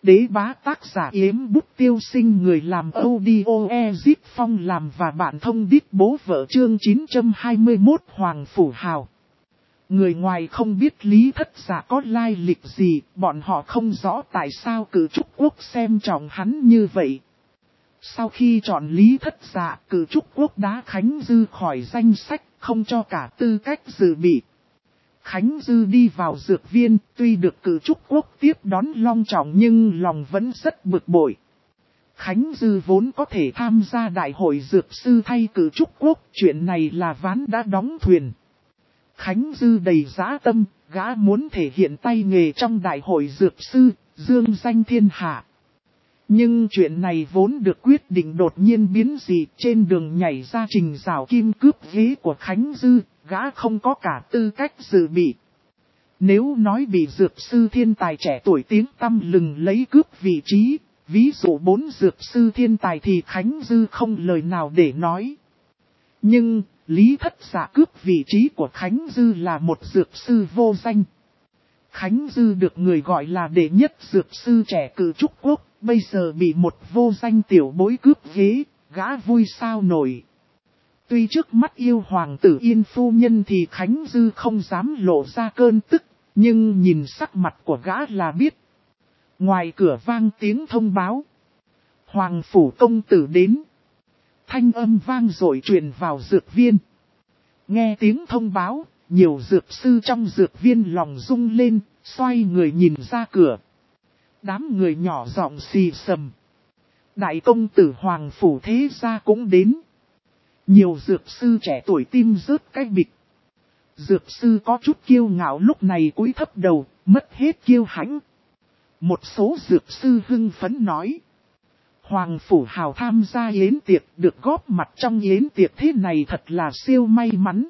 đế bá tác giả Yếm Bút Tiêu Sinh, người làm audio Ezip Phong làm và bạn thông đít bố vợ chương 921 Hoàng Phủ Hào. Người ngoài không biết Lý Thất Dạ có lai lịch gì, bọn họ không rõ tại sao Cử Trúc Quốc xem trọng hắn như vậy. Sau khi chọn Lý Thất Dạ, Cử Trúc Quốc đá Khánh Dư khỏi danh sách, không cho cả tư cách dự bị. Khánh Dư đi vào dược viên, tuy được Cử Trúc Quốc tiếp đón long trọng nhưng lòng vẫn rất bực bội. Khánh Dư vốn có thể tham gia đại hội dược sư thay Cử Trúc Quốc, chuyện này là ván đã đóng thuyền. Khánh Dư đầy dã tâm, gã muốn thể hiện tay nghề trong đại hội dược sư, dương danh thiên hạ. Nhưng chuyện này vốn được quyết định đột nhiên biến dị, trên đường nhảy ra trình rào kim cướp ghế của Khánh Dư, gã không có cả tư cách dự bị. Nếu nói bị dược sư thiên tài trẻ tuổi tiếng tăm lừng lấy cướp vị trí, ví dụ 4 dược sư thiên tài thì Khánh Dư không lời nào để nói. Nhưng, Lý Thất Dạ cướp vị trí của Khánh Dư là một dược sư vô danh. Khánh Dư được người gọi là đệ nhất dược sư trẻ Cử Trúc Quốc, bây giờ bị một vô danh tiểu bối cướp ghế, gã vui sao nổi. Tuy trước mắt yêu hoàng tử Yên phu nhân thì Khánh Dư không dám lộ ra cơn tức, nhưng nhìn sắc mặt của gã là biết. Ngoài cửa vang tiếng thông báo. Hoàng phủ công tử đến. Thanh âm vang dội truyền vào dược viên. Nghe tiếng thông báo, nhiều dược sư trong dược viên lòng rung lên, xoay người nhìn ra cửa. Đám người nhỏ giọng xì xầm. Đại công tử Hoàng phủ thế gia cũng đến. Nhiều dược sư trẻ tuổi tim rớt cái bịch. Dược sư có chút kiêu ngạo lúc này cúi thấp đầu, mất hết kiêu hãnh. Một số dược sư hưng phấn nói. Hoàng Phủ Hào tham gia yến tiệc, được góp mặt trong yến tiệc thế này thật là siêu may mắn.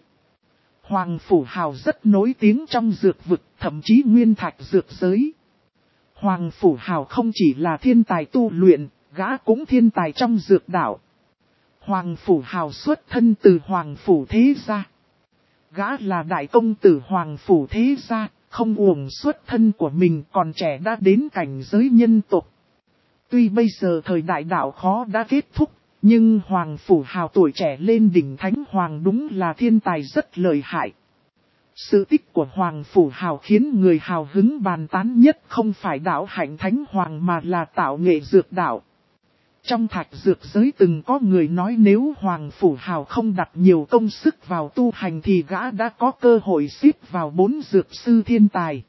Hoàng Phủ Hào rất nổi tiếng trong dược vực, thậm chí nguyên thạch dược giới. Hoàng Phủ Hào không chỉ là thiên tài tu luyện, gã cũng thiên tài trong dược đạo. Hoàng Phủ Hào xuất thân từ Hoàng Phủ Thế Gia. Gã là đại công tử Hoàng Phủ Thế Gia, không uổng xuất thân của mình, còn trẻ đã đến cảnh giới nhân tộc. Tuy bây giờ thời đại đạo khó đã kết thúc, nhưng Hoàng Phủ Hào tuổi trẻ lên đỉnh Thánh Hoàng đúng là thiên tài rất lợi hại. Sự tích của Hoàng Phủ Hào khiến người hào hứng bàn tán nhất không phải đạo hạnh Thánh Hoàng mà là tạo nghệ dược đạo. Trong thạch dược giới từng có người nói nếu Hoàng Phủ Hào không đặt nhiều công sức vào tu hành thì gã đã có cơ hội xếp vào 4 dược sư thiên tài.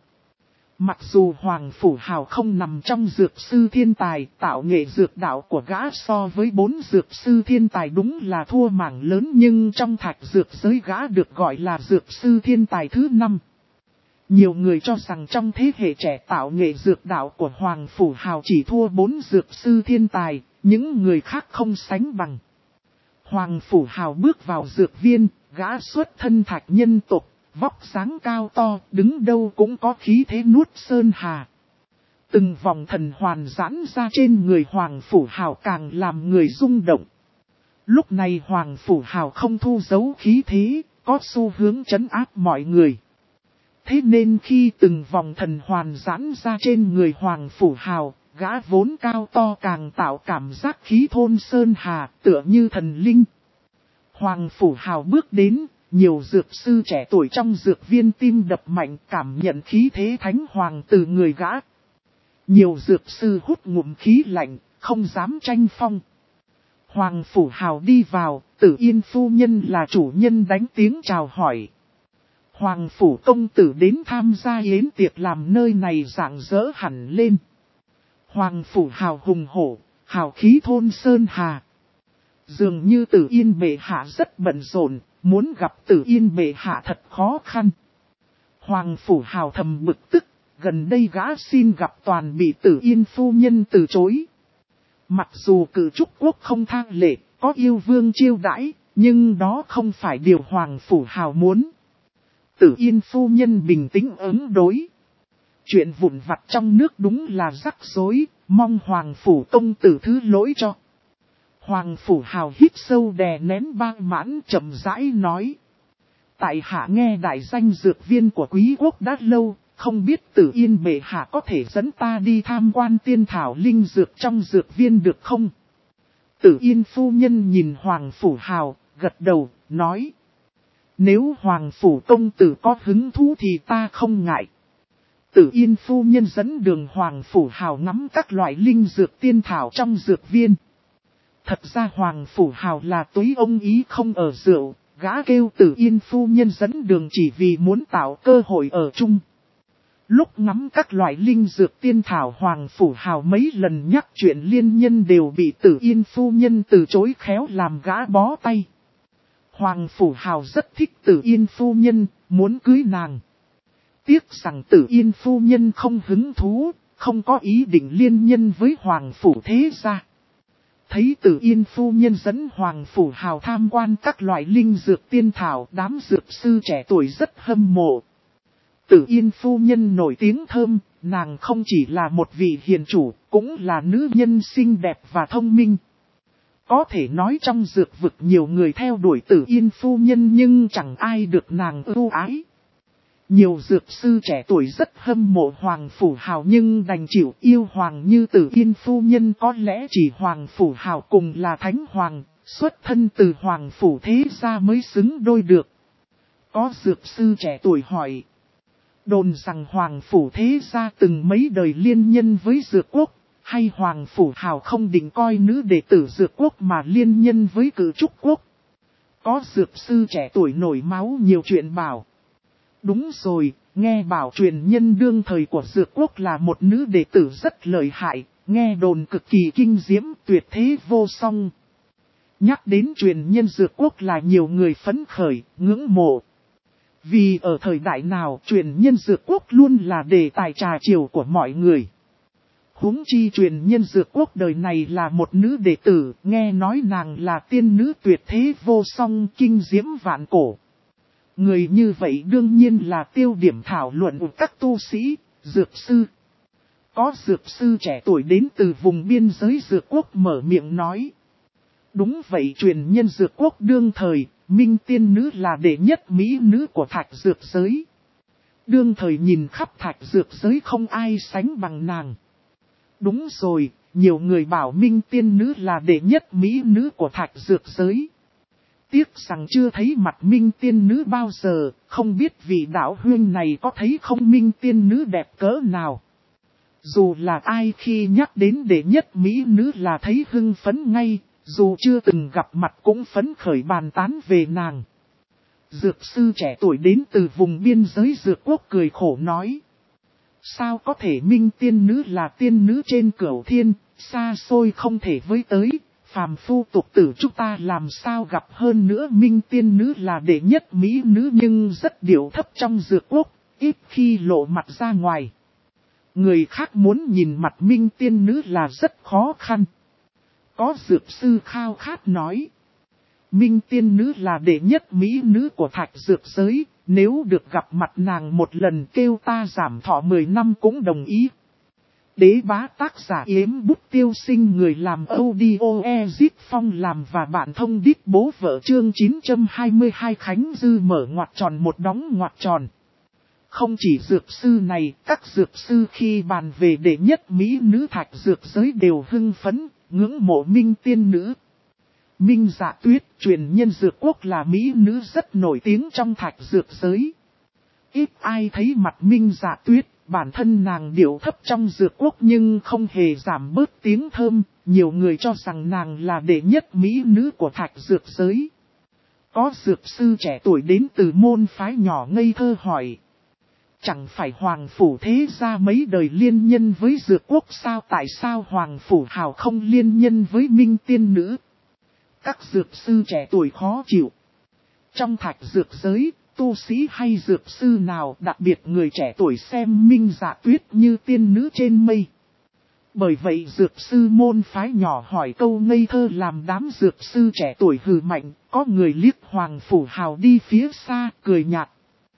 Mặc dù Hoàng Phủ Hào không nằm trong dược sư thiên tài, tạo nghệ dược đạo của gã so với 4 dược sư thiên tài đúng là thua mảng lớn, nhưng trong thạch dược giới gã được gọi là dược sư thiên tài thứ 5. Nhiều người cho rằng trong thế hệ trẻ tạo nghệ dược đạo của Hoàng Phủ Hào chỉ thua 4 dược sư thiên tài, những người khác không sánh bằng. Hoàng Phủ Hào bước vào dược viên, gã xuất thân thạch nhân tộc. Vóc dáng cao to, đứng đâu cũng có khí thế nuốt sơn hà. Từng vòng thần hoàn giãn ra trên người Hoàng Phủ Hào càng làm người rung động. Lúc này Hoàng Phủ Hào không thu giấu khí thế, có xu hướng trấn áp mọi người. Thế nên khi từng vòng thần hoàn giãn ra trên người Hoàng Phủ Hào, gã vốn cao to càng tạo cảm giác khí thôn sơn hà, tựa như thần linh. Hoàng Phủ Hào bước đến. Nhiều dược sư trẻ tuổi trong dược viên tim đập mạnh cảm nhận khí thế Thánh Hoàng từ người gã. Nhiều dược sư hút ngụm khí lạnh, không dám tranh phong. Hoàng Phủ Hào đi vào, Tử Yên phu nhân là chủ nhân đánh tiếng chào hỏi. Hoàng Phủ công tử đến tham gia yến tiệc làm nơi này rạng rỡ hẳn lên. Hoàng Phủ Hào hùng hổ, hào khí thôn sơn hà. Dường như Tử Yên bệ hạ rất bận rộn. Muốn gặp Tử Yên bệ hạ thật khó khăn. Hoàng Phủ Hào thầm bực tức, gần đây gã xin gặp toàn bị Tử Yên phu nhân từ chối. Mặc dù Cử Trúc Quốc không thang lệ, có yêu vương chiêu đãi, nhưng đó không phải điều Hoàng Phủ Hào muốn. Tử Yên phu nhân bình tĩnh ứng đối. Chuyện vụn vặt trong nước đúng là rắc rối, mong Hoàng Phủ công tử thứ lỗi cho. Hoàng Phủ Hào hít sâu đè nén bang mãn chậm rãi nói. Tại hạ nghe đại danh dược viên của quý quốc đã lâu, không biết Tử Yên bệ hạ có thể dẫn ta đi tham quan tiên thảo linh dược trong dược viên được không? Tử Yên phu nhân nhìn Hoàng Phủ Hào, gật đầu, nói. Nếu Hoàng Phủ công tử có hứng thú thì ta không ngại. Tử Yên phu nhân dẫn đường Hoàng Phủ Hào ngắm các loại linh dược tiên thảo trong dược viên. Thật ra Hoàng Phủ Hào là túi ông ý không ở rượu, gã kêu Tử Yên phu nhân dẫn đường chỉ vì muốn tạo cơ hội ở chung. Lúc ngắm các loại linh dược tiên thảo Hoàng Phủ Hào mấy lần nhắc chuyện liên nhân đều bị Tử Yên phu nhân từ chối khéo làm gã bó tay. Hoàng Phủ Hào rất thích Tử Yên phu nhân, muốn cưới nàng. Tiếc rằng Tử Yên phu nhân không hứng thú, không có ý định liên nhân với Hoàng Phủ thế gia. Thấy Tử Yên phu nhân dẫn Hoàng Phủ Hào tham quan các loại linh dược tiên thảo, đám dược sư trẻ tuổi rất hâm mộ. Tử Yên phu nhân nổi tiếng thơm, nàng không chỉ là một vị hiền chủ, cũng là nữ nhân xinh đẹp và thông minh. Có thể nói trong dược vực nhiều người theo đuổi Tử Yên phu nhân nhưng chẳng ai được nàng ưu ái. Nhiều dược sư trẻ tuổi rất hâm mộ Hoàng Phủ Hào nhưng đành chịu yêu Hoàng như Tử Yên phu nhân, có lẽ chỉ Hoàng Phủ Hào cùng là Thánh Hoàng, xuất thân từ Hoàng Phủ thế gia mới xứng đôi được. Có dược sư trẻ tuổi hỏi. Đồn rằng Hoàng Phủ thế gia từng mấy đời liên nhân với Dược Quốc, hay Hoàng Phủ Hào không định coi nữ đệ tử Dược Quốc mà liên nhân với Cử Trúc Quốc. Có dược sư trẻ tuổi nổi máu nhiều chuyện bảo. Đúng rồi, nghe bảo truyền nhân đương thời của Dược Quốc là một nữ đệ tử rất lợi hại, nghe đồn cực kỳ kinh diễm, tuyệt thế vô song. Nhắc đến truyền nhân Dược Quốc là nhiều người phấn khởi, ngưỡng mộ. Vì ở thời đại nào truyền nhân Dược Quốc luôn là đề tài trà chiều của mọi người. Huống chi truyền nhân Dược Quốc đời này là một nữ đệ tử, nghe nói nàng là tiên nữ tuyệt thế vô song, kinh diễm vạn cổ. Người như vậy đương nhiên là tiêu điểm thảo luận của các tu sĩ, dược sư. Có dược sư trẻ tuổi đến từ vùng biên giới Dược Quốc mở miệng nói. Đúng vậy, truyền nhân Dược Quốc đương thời, Minh tiên nữ là đệ nhất mỹ nữ của thạch dược giới. Đương thời nhìn khắp thạch dược giới không ai sánh bằng nàng. Đúng rồi, nhiều người bảo Minh tiên nữ là đệ nhất mỹ nữ của thạch dược giới. Tiếc rằng chưa thấy mặt Minh tiên nữ bao giờ, không biết vị đạo huyên này có thấy không Minh tiên nữ đẹp cỡ nào. Dù là ai khi nhắc đến đệ nhất mỹ nữ là thấy hưng phấn ngay, dù chưa từng gặp mặt cũng phấn khởi bàn tán về nàng. Dược sư trẻ tuổi đến từ vùng biên giới Dược Quốc cười khổ nói. Sao có thể Minh tiên nữ là tiên nữ trên cửu thiên, xa xôi không thể với tới. Phàm phu tục tử chúng ta làm sao gặp, hơn nữa Minh tiên nữ là đệ nhất mỹ nữ nhưng rất điệu thấp trong Dược Quốc, ít khi lộ mặt ra ngoài. Người khác muốn nhìn mặt Minh tiên nữ là rất khó khăn. Có dược sư khao khát nói. Minh tiên nữ là đệ nhất mỹ nữ của thạch dược giới, nếu được gặp mặt nàng một lần kêu ta giảm thọ 10 năm cũng đồng ý. Đế bá tác giả Yếm Bút Tiêu Sinh, người làm audio Ezip Phong làm và bạn thông đít bố vợ chương 922 Khánh Dư mở ngoặc tròn một đóng ngoặc tròn. Không chỉ dược sư này, các dược sư khi bàn về đệ nhất mỹ nữ thạch dược giới đều hưng phấn, ngưỡng mộ Minh tiên nữ. Minh Dạ Tuyết, truyền nhân Dược Quốc là mỹ nữ rất nổi tiếng trong thạch dược giới. Ít ai thấy mặt Minh Dạ Tuyết. Bản thân nàng điệu thấp trong Dược Quốc nhưng không hề giảm bớt tiếng thơm, nhiều người cho rằng nàng là đệ nhất mỹ nữ của thạch dược giới. Có dược sư trẻ tuổi đến từ môn phái nhỏ ngây thơ hỏi. Chẳng phải Hoàng Phủ thế gia mấy đời liên nhân với Dược Quốc sao, tại sao Hoàng Phủ Hào không liên nhân với Minh tiên nữ? Các dược sư trẻ tuổi khó chịu. Trong thạch dược giới, tu sĩ hay dược sư nào đặc biệt người trẻ tuổi xem Minh Dạ Tuyết như tiên nữ trên mây. Bởi vậy dược sư môn phái nhỏ hỏi câu ngây thơ làm đám dược sư trẻ tuổi hừ mạnh, có người liếc Hoàng Phủ Hào đi phía xa, cười nhạt.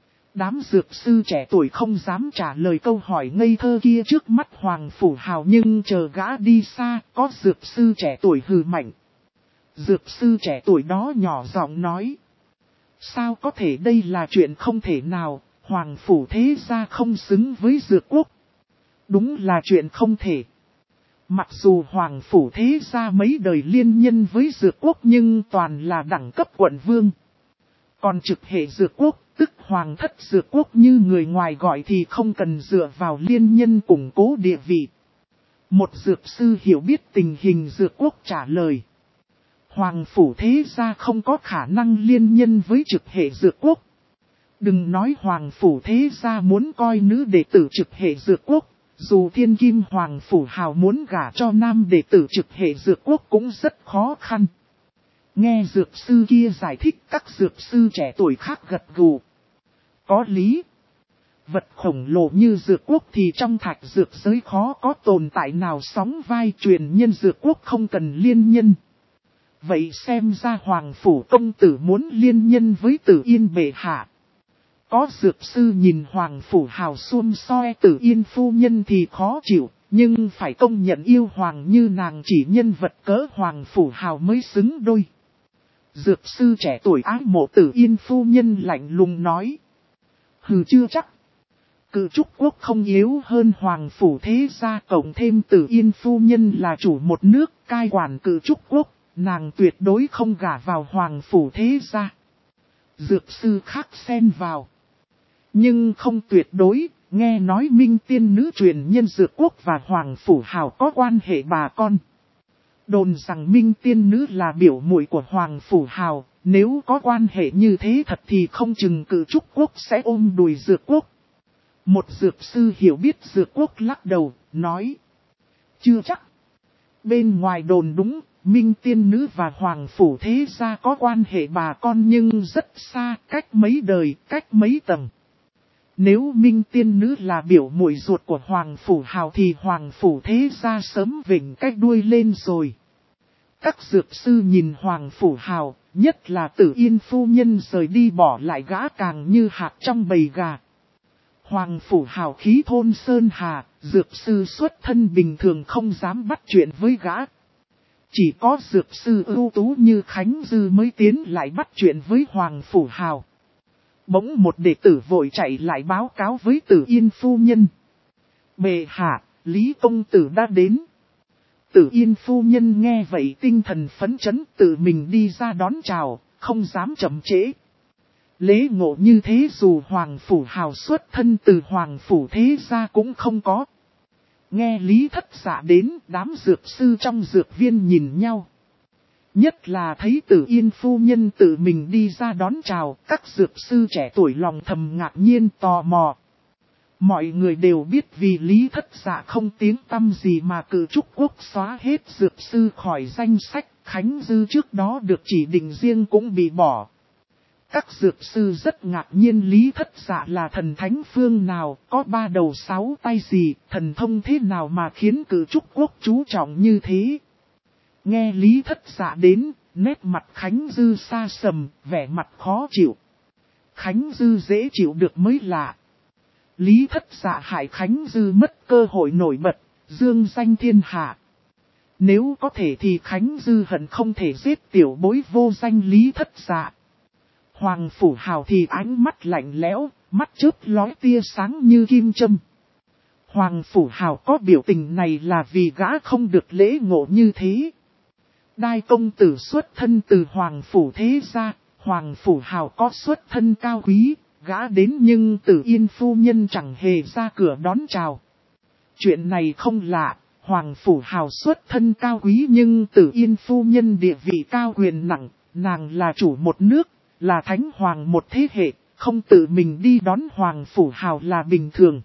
Đám dược sư trẻ tuổi không dám trả lời câu hỏi ngây thơ kia trước mắt Hoàng Phủ Hào nhưng chờ gã đi xa, có dược sư trẻ tuổi hừ mạnh. Dược sư trẻ tuổi đó nhỏ giọng nói. Sao có thể, đây là chuyện không thể nào, Hoàng phủ thế gia không xứng với Dược quốc. Đúng là chuyện không thể. Mặc dù Hoàng phủ thế gia mấy đời liên nhân với Dược quốc nhưng toàn là đẳng cấp quận vương. Còn trực hệ Dược quốc, tức Hoàng thất Dược quốc như người ngoài gọi thì không cần dựa vào liên nhân củng cố địa vị. Một dược sư hiểu biết tình hình Dược quốc trả lời. Hoàng phủ thế gia không có khả năng liên nhân với trực hệ Dược quốc. Đừng nói Hoàng phủ thế gia muốn coi nữ đệ tử trực hệ Dược quốc, dù thiên kim Hoàng phủ hào muốn gả cho nam đệ tử trực hệ Dược quốc cũng rất khó khăn. Nghe dược sư kia giải thích, các dược sư trẻ tuổi khác gật gù. Có lý. Vật khổng lồ như Dược quốc thì trong thạch dược giới khó có tồn tại nào sóng vai, truyền nhân Dược quốc không cần liên nhân. Vậy xem ra Hoàng phủ công tử muốn liên nhân với Tử Yên bệ hạ. Có dược sư nhìn Hoàng phủ hào xuông soi Tử Yên phu nhân thì khó chịu, nhưng phải công nhận yêu hoàng như nàng chỉ nhân vật cỡ Hoàng phủ hào mới xứng đôi. Dược sư trẻ tuổi ái mộ Tử Yên phu nhân lạnh lùng nói. Hừ, chưa chắc. Cự trúc quốc không yếu hơn Hoàng phủ thế gia, cộng thêm Tử Yên phu nhân là chủ một nước cai quản cự trúc quốc, nàng tuyệt đối không gả vào Hoàng phủ thế gia. Dược sư khác xen vào. Nhưng không tuyệt đối, nghe nói Minh tiên nữ truyền nhân Dược quốc và Hoàng phủ hào có quan hệ bà con. Đồn rằng Minh tiên nữ là biểu muội của Hoàng phủ hào, nếu có quan hệ như thế thật thì không chừng cự trúc quốc sẽ ôm đùi Dược quốc. Một dược sư hiểu biết Dược quốc lắc đầu, nói. Chưa chắc. Bên ngoài đồn đúng, Minh tiên nữ và Hoàng phủ thế gia có quan hệ bà con nhưng rất xa, cách mấy đời, cách mấy tầng. Nếu Minh tiên nữ là biểu muội ruột của Hoàng phủ hào thì Hoàng phủ thế gia sớm vểnh cách đuôi lên rồi. Các dược sư nhìn Hoàng phủ hào, nhất là Tử Yên phu nhân rời đi bỏ lại gã càng như hạt trong bầy gà. Hoàng phủ hào khí thôn sơn hà, dược sư xuất thân bình thường không dám bắt chuyện với gã. Chỉ có dược sư ưu tú như Khánh Dư mới tiến lại bắt chuyện với Hoàng phủ hào. Bỗng một đệ tử vội chạy lại báo cáo với Tử Yên phu nhân. Bệ hạ, Lý công tử đã đến. Tử Yên phu nhân nghe vậy tinh thần phấn chấn, tự mình đi ra đón chào, không dám chậm trễ. Lễ ngộ như thế dù Hoàng phủ hào xuất thân từ Hoàng phủ thế gia cũng không có. Nghe Lý thất dạ đến, đám dược sư trong dược viên nhìn nhau. Nhất là thấy Tử Yên phu nhân tự mình đi ra đón chào, các dược sư trẻ tuổi lòng thầm ngạc nhiên tò mò. Mọi người đều biết vì Lý thất dạ không tiếng tăm gì mà cự trúc quốc xóa hết dược sư khỏi danh sách, Khánh Dư trước đó được chỉ định riêng cũng bị bỏ. Các dược sư rất ngạc nhiên Lý thất dạ là thần thánh phương nào, có 3 đầu 6 tay gì, thần thông thế nào mà khiến cự trúc quốc chú trọng như thế. Nghe Lý thất dạ đến, nét mặt Khánh Dư xa sầm, vẻ mặt khó chịu. Khánh Dư dễ chịu được mới lạ. Lý thất dạ hại Khánh Dư mất cơ hội nổi bật, dương danh thiên hạ. Nếu có thể thì Khánh Dư hận không thể giết tiểu bối vô danh Lý thất dạ. Hoàng phủ hào thì ánh mắt lạnh lẽo, mắt chớp lóe tia sáng như kim châm. Hoàng phủ hào có biểu tình này là vì gã không được lễ ngộ như thế. Đai công tử xuất thân từ Hoàng phủ thế gia, Hoàng phủ hào có xuất thân cao quý, gã đến nhưng Tử Yên phu nhân chẳng hề ra cửa đón chào. Chuyện này không lạ, Hoàng phủ hào xuất thân cao quý nhưng Tử Yên phu nhân địa vị cao quyền nặng, nàng là chủ một nước, là thánh hoàng một thế hệ, không tự mình đi đón Hoàng phủ hào là bình thường.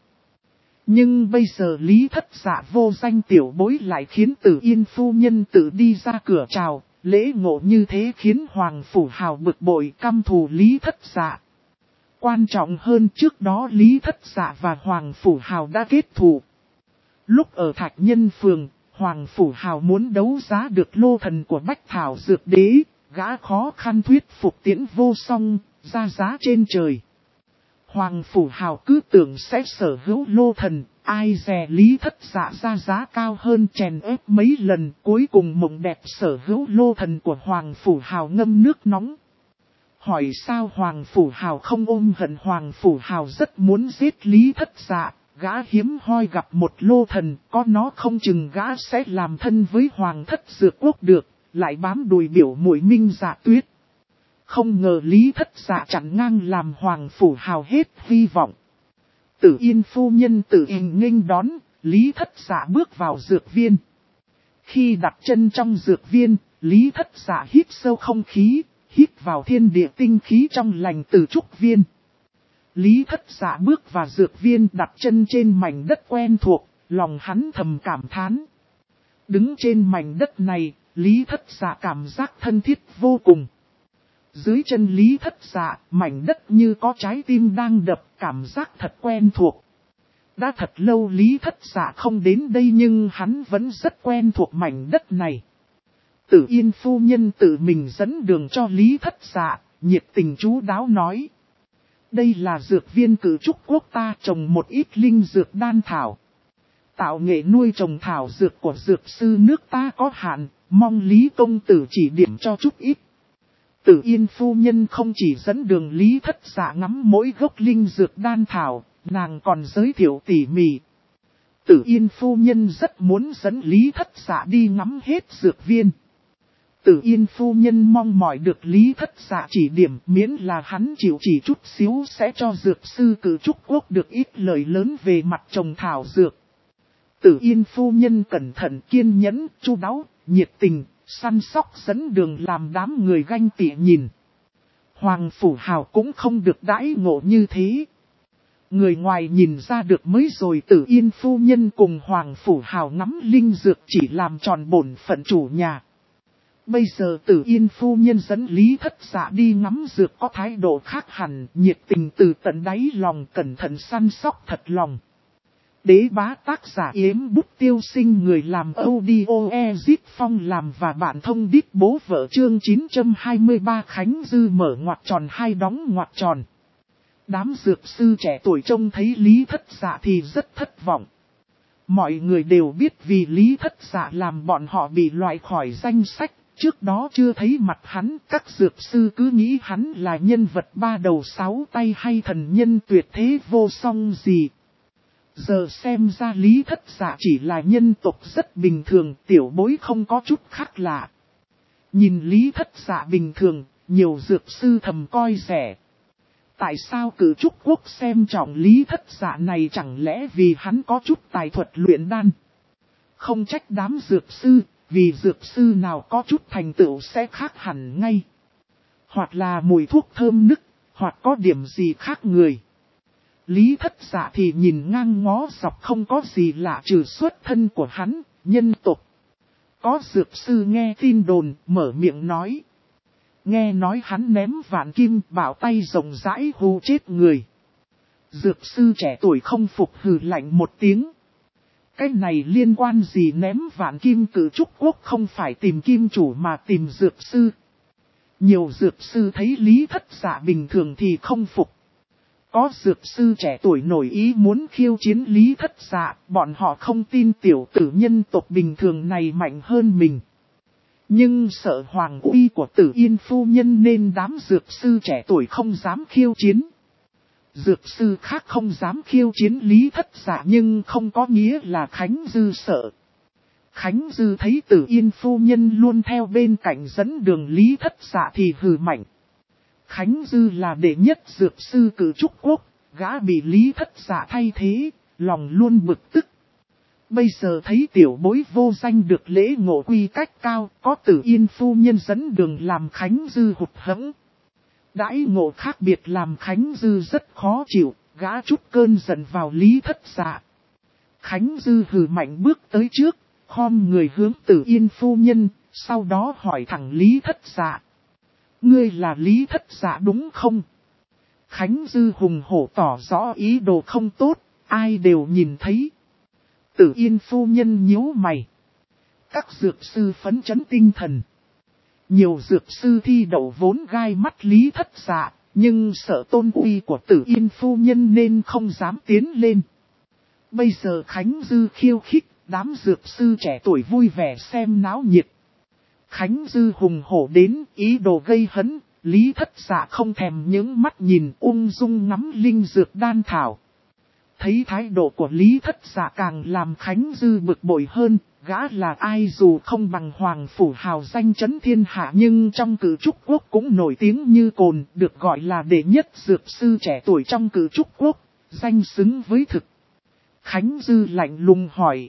Nhưng bây giờ Lý thất dạ vô danh tiểu bối lại khiến Tử Yên phu nhân tự đi ra cửa chào, lễ ngộ như thế khiến Hoàng phủ hào bực bội căm thù Lý thất dạ. Quan trọng hơn trước đó Lý thất dạ và Hoàng phủ hào đã kết thù. Lúc ở Thạch Nhân Phường, Hoàng phủ hào muốn đấu giá được lô thần của Bách Thảo Dược Đế, gã khó khăn thuyết phục Tiễn Vô Song, ra giá trên trời. Hoàng phủ hào cứ tưởng sẽ sở hữu lô thần, ai dè Lý thất dạ ra giá cao hơn chèn ép mấy lần, cuối cùng mộng đẹp sở hữu lô thần của Hoàng phủ hào ngâm nước nóng. Hỏi sao Hoàng Phủ Hào không ôm hận? Hoàng Phủ Hào rất muốn giết Lý Thất Dạ, gã hiếm hoi gặp một lô thần, có nó không chừng gã sẽ làm thân với Hoàng Thất Dược Quốc được, lại bám đùi biểu muội Minh Dạ Tuyết. Không ngờ Lý Thất Dạ chặn ngang làm Hoàng Phủ Hào hết hy vọng. Tử Yên phu nhân tự hình nghênh đón, Lý Thất Dạ bước vào dược viên. Khi đặt chân trong dược viên, Lý Thất Dạ hít sâu không khí, hít vào thiên địa tinh khí trong lành từ trúc viên. Lý Thất Dạ bước vào dược viên, đặt chân trên mảnh đất quen thuộc, lòng hắn thầm cảm thán. Đứng trên mảnh đất này, Lý Thất Dạ cảm giác thân thiết vô cùng. Dưới chân Lý Thất Dạ, mảnh đất như có trái tim đang đập, cảm giác thật quen thuộc. Đã thật lâu Lý Thất Dạ không đến đây nhưng hắn vẫn rất quen thuộc mảnh đất này. Tử Yên phu nhân tự mình dẫn đường cho Lý Thất Dạ, nhiệt tình chú đáo nói. Đây là dược viên Cử Trúc Quốc ta trồng một ít linh dược đan thảo. Tạo nghệ nuôi trồng thảo dược của dược sư nước ta có hạn, mong Lý công tử chỉ điểm cho chút ít. Tử Yên phu nhân không chỉ dẫn đường Lý Thất Dạ ngắm mỗi gốc linh dược đan thảo, nàng còn giới thiệu tỉ mỉ. Tử Yên phu nhân rất muốn dẫn Lý Thất Dạ đi ngắm hết dược viên. Tử Yên phu nhân mong mỏi được Lý Thất Dạ chỉ điểm, miễn là hắn chịu chỉ chút xíu sẽ cho dược sư Cử Trúc Quốc được ít lợi lớn về mặt trồng thảo dược. Tử Yên phu nhân cẩn thận kiên nhẫn, chu đáo, nhiệt tình, săn sóc dẫn đường làm đám người ganh tị nhìn. Hoàng Phủ Hào cũng không được đãi ngộ như thế. Người ngoài nhìn ra được mới rồi Tử Yên phu nhân cùng Hoàng Phủ Hào ngắm linh dược chỉ làm tròn bổn phận chủ nhà. Bây giờ Tử Yên phu nhân dẫn Lý Thất Dạ đi ngắm dược có thái độ khác hẳn, nhiệt tình từ tận đáy lòng, cẩn thận săn sóc thật lòng. Đế bá tác giả Yếm Bút Tiêu Sinh, người làm audio Ezit Phong làm và bạn thông đít bố vợ, chương 923 Khánh Dư mở ngoặc tròn hai đóng ngoặc tròn. Đám dược sư trẻ tuổi trông thấy Lý Thất Dạ thì rất thất vọng. Mọi người đều biết vì Lý Thất Dạ làm bọn họ bị loại khỏi danh sách. Trước đó chưa thấy mặt hắn, các dược sư cứ nghĩ hắn là nhân vật ba đầu sáu tay hay thần nhân tuyệt thế vô song gì. Giờ xem ra Lý Thất Dạ chỉ là nhân tộc rất bình thường, tiểu bối không có chút khác lạ. Nhìn Lý Thất Dạ bình thường, nhiều dược sư thầm coi rẻ. Tại sao Cử Trúc Quốc xem trọng Lý Thất Dạ này, chẳng lẽ vì hắn có chút tài thuật luyện đan? Không trách đám dược sư, vì dược sư nào có chút thành tựu sẽ khác hẳn ngay. Hoặc là mùi thuốc thơm nức, hoặc có điểm gì khác người. Lý Thất Dạ thì nhìn ngang ngó dọc không có gì lạ trừ xuất thân của hắn, nhân tộc. Có dược sư nghe tin đồn, mở miệng nói. Nghe nói hắn ném vạn kim, bảo tay rộng rãi hù chết người. Dược sư trẻ tuổi không phục hừ lạnh một tiếng. Cái này liên quan gì ném vạn kim? Cử Trúc Quốc không phải tìm kim chủ mà tìm dược sư. Nhiều dược sư thấy Lý Thất Dạ bình thường thì không phục. Có dược sư trẻ tuổi nổi ý muốn khiêu chiến Lý Thất Dạ, bọn họ không tin tiểu tử nhân tộc bình thường này mạnh hơn mình. Nhưng sợ hoàng uy của Tử Yên phu nhân nên đám dược sư trẻ tuổi không dám khiêu chiến. Dược sư khác không dám khiêu chiến Lý Thất Dạ nhưng không có nghĩa là Khánh Dư sợ. Khánh Dư thấy Tử Yên phu nhân luôn theo bên cạnh dẫn đường Lý Thất Dạ thì hừ mạnh. Khánh Dư là đệ nhất dược sư Cử Trúc Quốc, gã bị Lý Thất Dạ thay thế, lòng luôn bực tức. Bây giờ thấy tiểu bối vô danh được lễ ngộ quy cách cao, có Tử Yên phu nhân dẫn đường làm Khánh Dư hụt hẫng. Đãi ngộ khác biệt làm Khánh Dư rất khó chịu, gã trút cơn giận vào Lý Thất Dạ. Khánh Dư hừ mạnh bước tới trước, khom người hướng Tử Yên phu nhân, sau đó hỏi thẳng Lý Thất Dạ. Ngươi là Lý Thất Dạ đúng không? Khánh Dư hùng hổ tỏ rõ ý đồ không tốt, ai đều nhìn thấy. Tử Yên phu nhân nhíu mày. Các dược sư phấn chấn tinh thần. Nhiều dược sư thi đậu vốn gai mắt Lý Thất Dạ, nhưng sợ tôn uy của Tử Yên phu nhân nên không dám tiến lên. Bây giờ Khánh Dư khiêu khích, đám dược sư trẻ tuổi vui vẻ xem náo nhiệt. Khánh Dư hùng hổ đến, ý đồ gây hấn, Lý Thất Dạ không thèm những mắt nhìn, ung dung ngắm linh dược đan thảo. Thấy thái độ của Lý Thất Dạ càng làm Khánh Dư bực bội hơn, gã là ai dù không bằng Hoàng Phủ hào danh chấn thiên hạ nhưng trong Cử Trúc Quốc cũng nổi tiếng như cồn, được gọi là đệ nhất dược sư trẻ tuổi trong Cử Trúc Quốc, danh xứng với thực. Khánh Dư lạnh lùng hỏi.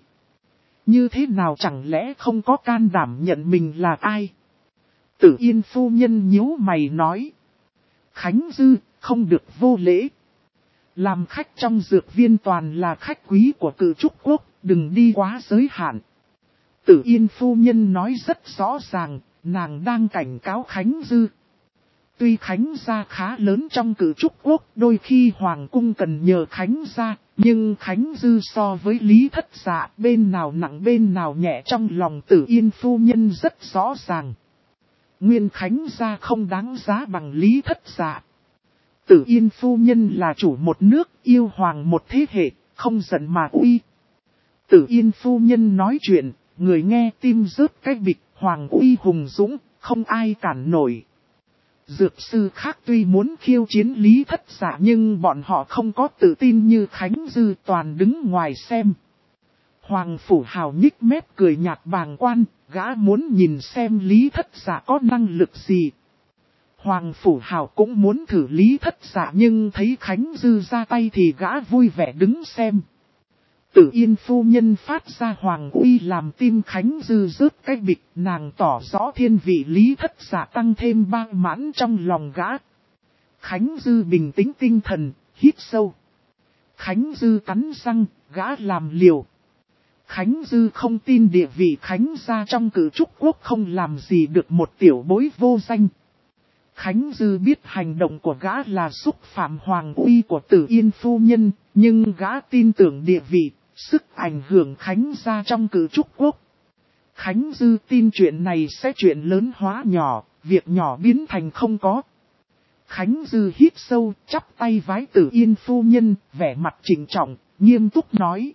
Như thế nào chẳng lẽ không có can đảm nhận mình là ai? Tử Yên phu nhân nhíu mày nói. Khánh Dư, không được vô lễ. Làm khách trong dược viên toàn là khách quý của Cử Trúc Quốc, đừng đi quá giới hạn. Tử Yên phu nhân nói rất rõ ràng, nàng đang cảnh cáo Khánh Dư. Tuy Khánh gia khá lớn trong Cử Trúc Quốc, đôi khi Hoàng cung cần nhờ Khánh gia, nhưng Khánh Dư so với Lý Thất Dạ, bên nào nặng bên nào nhẹ trong lòng Tử Yên phu nhân rất rõ ràng. Nguyên Khánh gia không đáng giá bằng Lý Thất Dạ. Tử Yên phu nhân là chủ một nước, yêu hoàng một thế hệ, không giận mà uy. Tử Yên phu nhân nói chuyện, người nghe tim rớt cái bịch, hoàng uy hùng dũng, không ai cản nổi. Dược sư khác tuy muốn khiêu chiến Lý Thất Dạ nhưng bọn họ không có tự tin như Khánh Dư, toàn đứng ngoài xem. Hoàng Phủ hào nhích mép cười nhạt bàng quan, gã muốn nhìn xem Lý Thất Dạ có năng lực gì. Hoàng Phủ hào cũng muốn thử Lý Thất Dạ nhưng thấy Khánh Dư ra tay thì gã vui vẻ đứng xem. Tử Yên phu nhân phát ra hoàng uy làm tim Khánh Dư rớt cái bịch, nàng tỏ rõ thiên vị Lý Thất Dạ tăng thêm ba mãn trong lòng gã. Khánh Dư bình tĩnh tinh thần, hít sâu. Khánh Dư cắn răng, gã làm liều. Khánh Dư không tin địa vị Khánh gia trong Cử Trúc Quốc không làm gì được một tiểu bối vô danh. Khánh Dư biết hành động của gã là xúc phạm hoàng uy của Tử Yên phu nhân, nhưng gã tin tưởng địa vị, sức ảnh hưởng Khánh gia trong Cử Trúc Quốc. Khánh Dư tin chuyện này sẽ chuyện lớn hóa nhỏ, việc nhỏ biến thành không có. Khánh Dư hít sâu, chắp tay vái Tử Yên phu nhân, vẻ mặt trịnh trọng, nghiêm túc nói.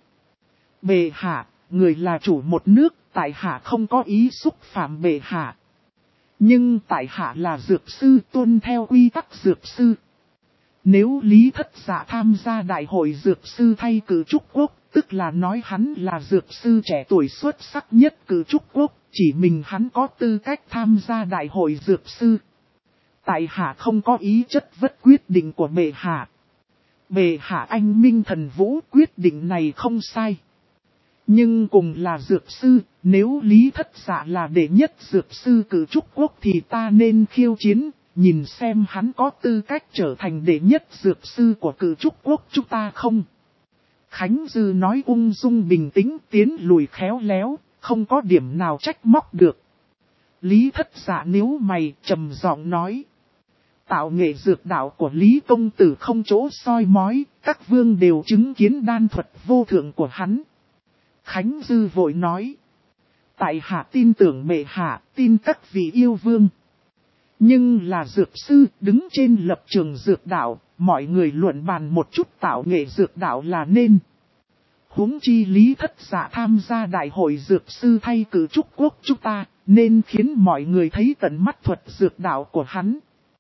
Bệ hạ, người là chủ một nước, tại hạ không có ý xúc phạm bệ hạ. Nhưng tại hạ là dược sư, tuân theo quy tắc dược sư. Nếu Lý Thất Dạ tham gia đại hội dược sư thay Cử Trúc Quốc, tức là nói hắn là dược sư trẻ tuổi xuất sắc nhất Cử Trúc Quốc, chỉ mình hắn có tư cách tham gia đại hội dược sư. Tại hạ không có ý chất vấn quyết định của bệ hạ. Bệ hạ anh minh thần vũ, quyết định này không sai. Nhưng cùng là dược sư, nếu Lý Thất Dạ là đệ nhất dược sư Cử Trúc Quốc thì ta nên khiêu chiến, nhìn xem hắn có tư cách trở thành đệ nhất dược sư của Cử Trúc Quốc chúng ta không. Khánh Dư nói ung dung bình tĩnh, tiến lùi khéo léo, không có điểm nào trách móc được. Lý Thất Dạ níu mày, trầm giọng nói. Tạo nghệ dược đạo của Lý công tử không chỗ soi mói, các vương đều chứng kiến đan thuật vô thượng của hắn. Khánh Dư vội nói. Tại hạ tin tưởng bệ hạ, tin các vị yêu vương. Nhưng là dược sư, đứng trên lập trường dược đạo, mọi người luận bàn một chút tạo nghệ dược đạo là nên. Huống chi Lý Thất Dạ tham gia đại hội dược sư thay Cử Trúc Quốc chúng ta, nên khiến mọi người thấy tận mắt thuật dược đạo của hắn.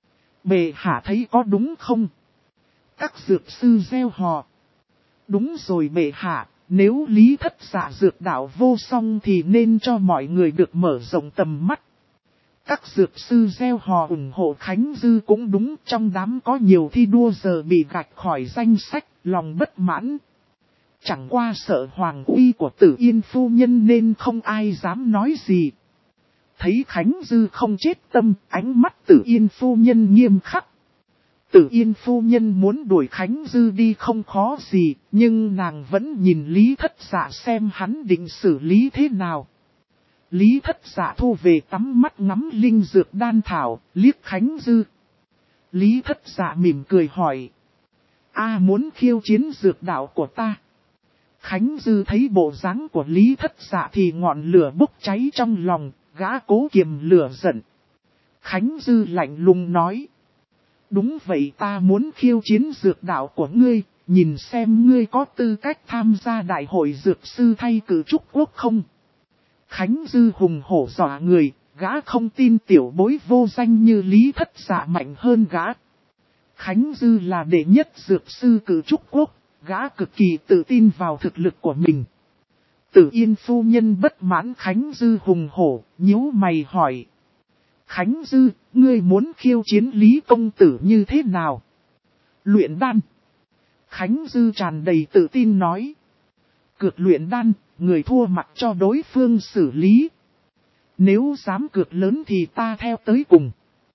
Bệ hạ thấy có đúng không? Các dược sư gieo hò. Đúng rồi bệ hạ. Nếu Lý Thất Dạ dược đạo vô song thì nên cho mọi người được mở rộng tầm mắt. Các dược sư gieo hò ủng hộ Khánh Dư cũng đúng, trong đám có nhiều thi đua giờ bị gạch khỏi danh sách, lòng bất mãn. Chẳng qua sợ hoàng uy của Tử Yên phu nhân nên không ai dám nói gì. Thấy Khánh Dư không chết tâm, ánh mắt Tử Yên phu nhân nghiêm khắc. Tử Yên phu nhân muốn đuổi Khánh Dư đi không khó gì, nhưng nàng vẫn nhìn Lý Thất Dạ xem hắn định xử lý thế nào. Lý Thất Dạ thu về tắm mắt ngắm linh dược đan thảo, liếc Khánh Dư. Lý Thất Dạ mỉm cười hỏi. Muốn khiêu chiến dược đạo của ta. Khánh Dư thấy bộ dáng của Lý Thất Dạ thì ngọn lửa bốc cháy trong lòng, gã cố kiềm lửa giận. Khánh Dư lạnh lùng nói. Đúng vậy, ta muốn khiêu chiến dược đạo của ngươi, nhìn xem ngươi có tư cách tham gia đại hội dược sư thay Cử Trúc Quốc không. Khánh Dư hùng hổ dọa người, gã không tin tiểu bối vô danh như Lý Thất Dạ mạnh hơn gã. Khánh Dư là đệ nhất dược sư cử trúc quốc, gã cực kỳ tự tin vào thực lực của mình. Tử Yên phu nhân bất mãn Khánh Dư hùng hổ, nhíu mày hỏi. Khánh Dư, ngươi muốn khiêu chiến Lý công tử như thế nào? Luyện đan. Khánh Dư tràn đầy tự tin nói. Cược luyện đan, người thua mặc cho đối phương xử lý. Nếu dám cược lớn thì ta theo tới cùng.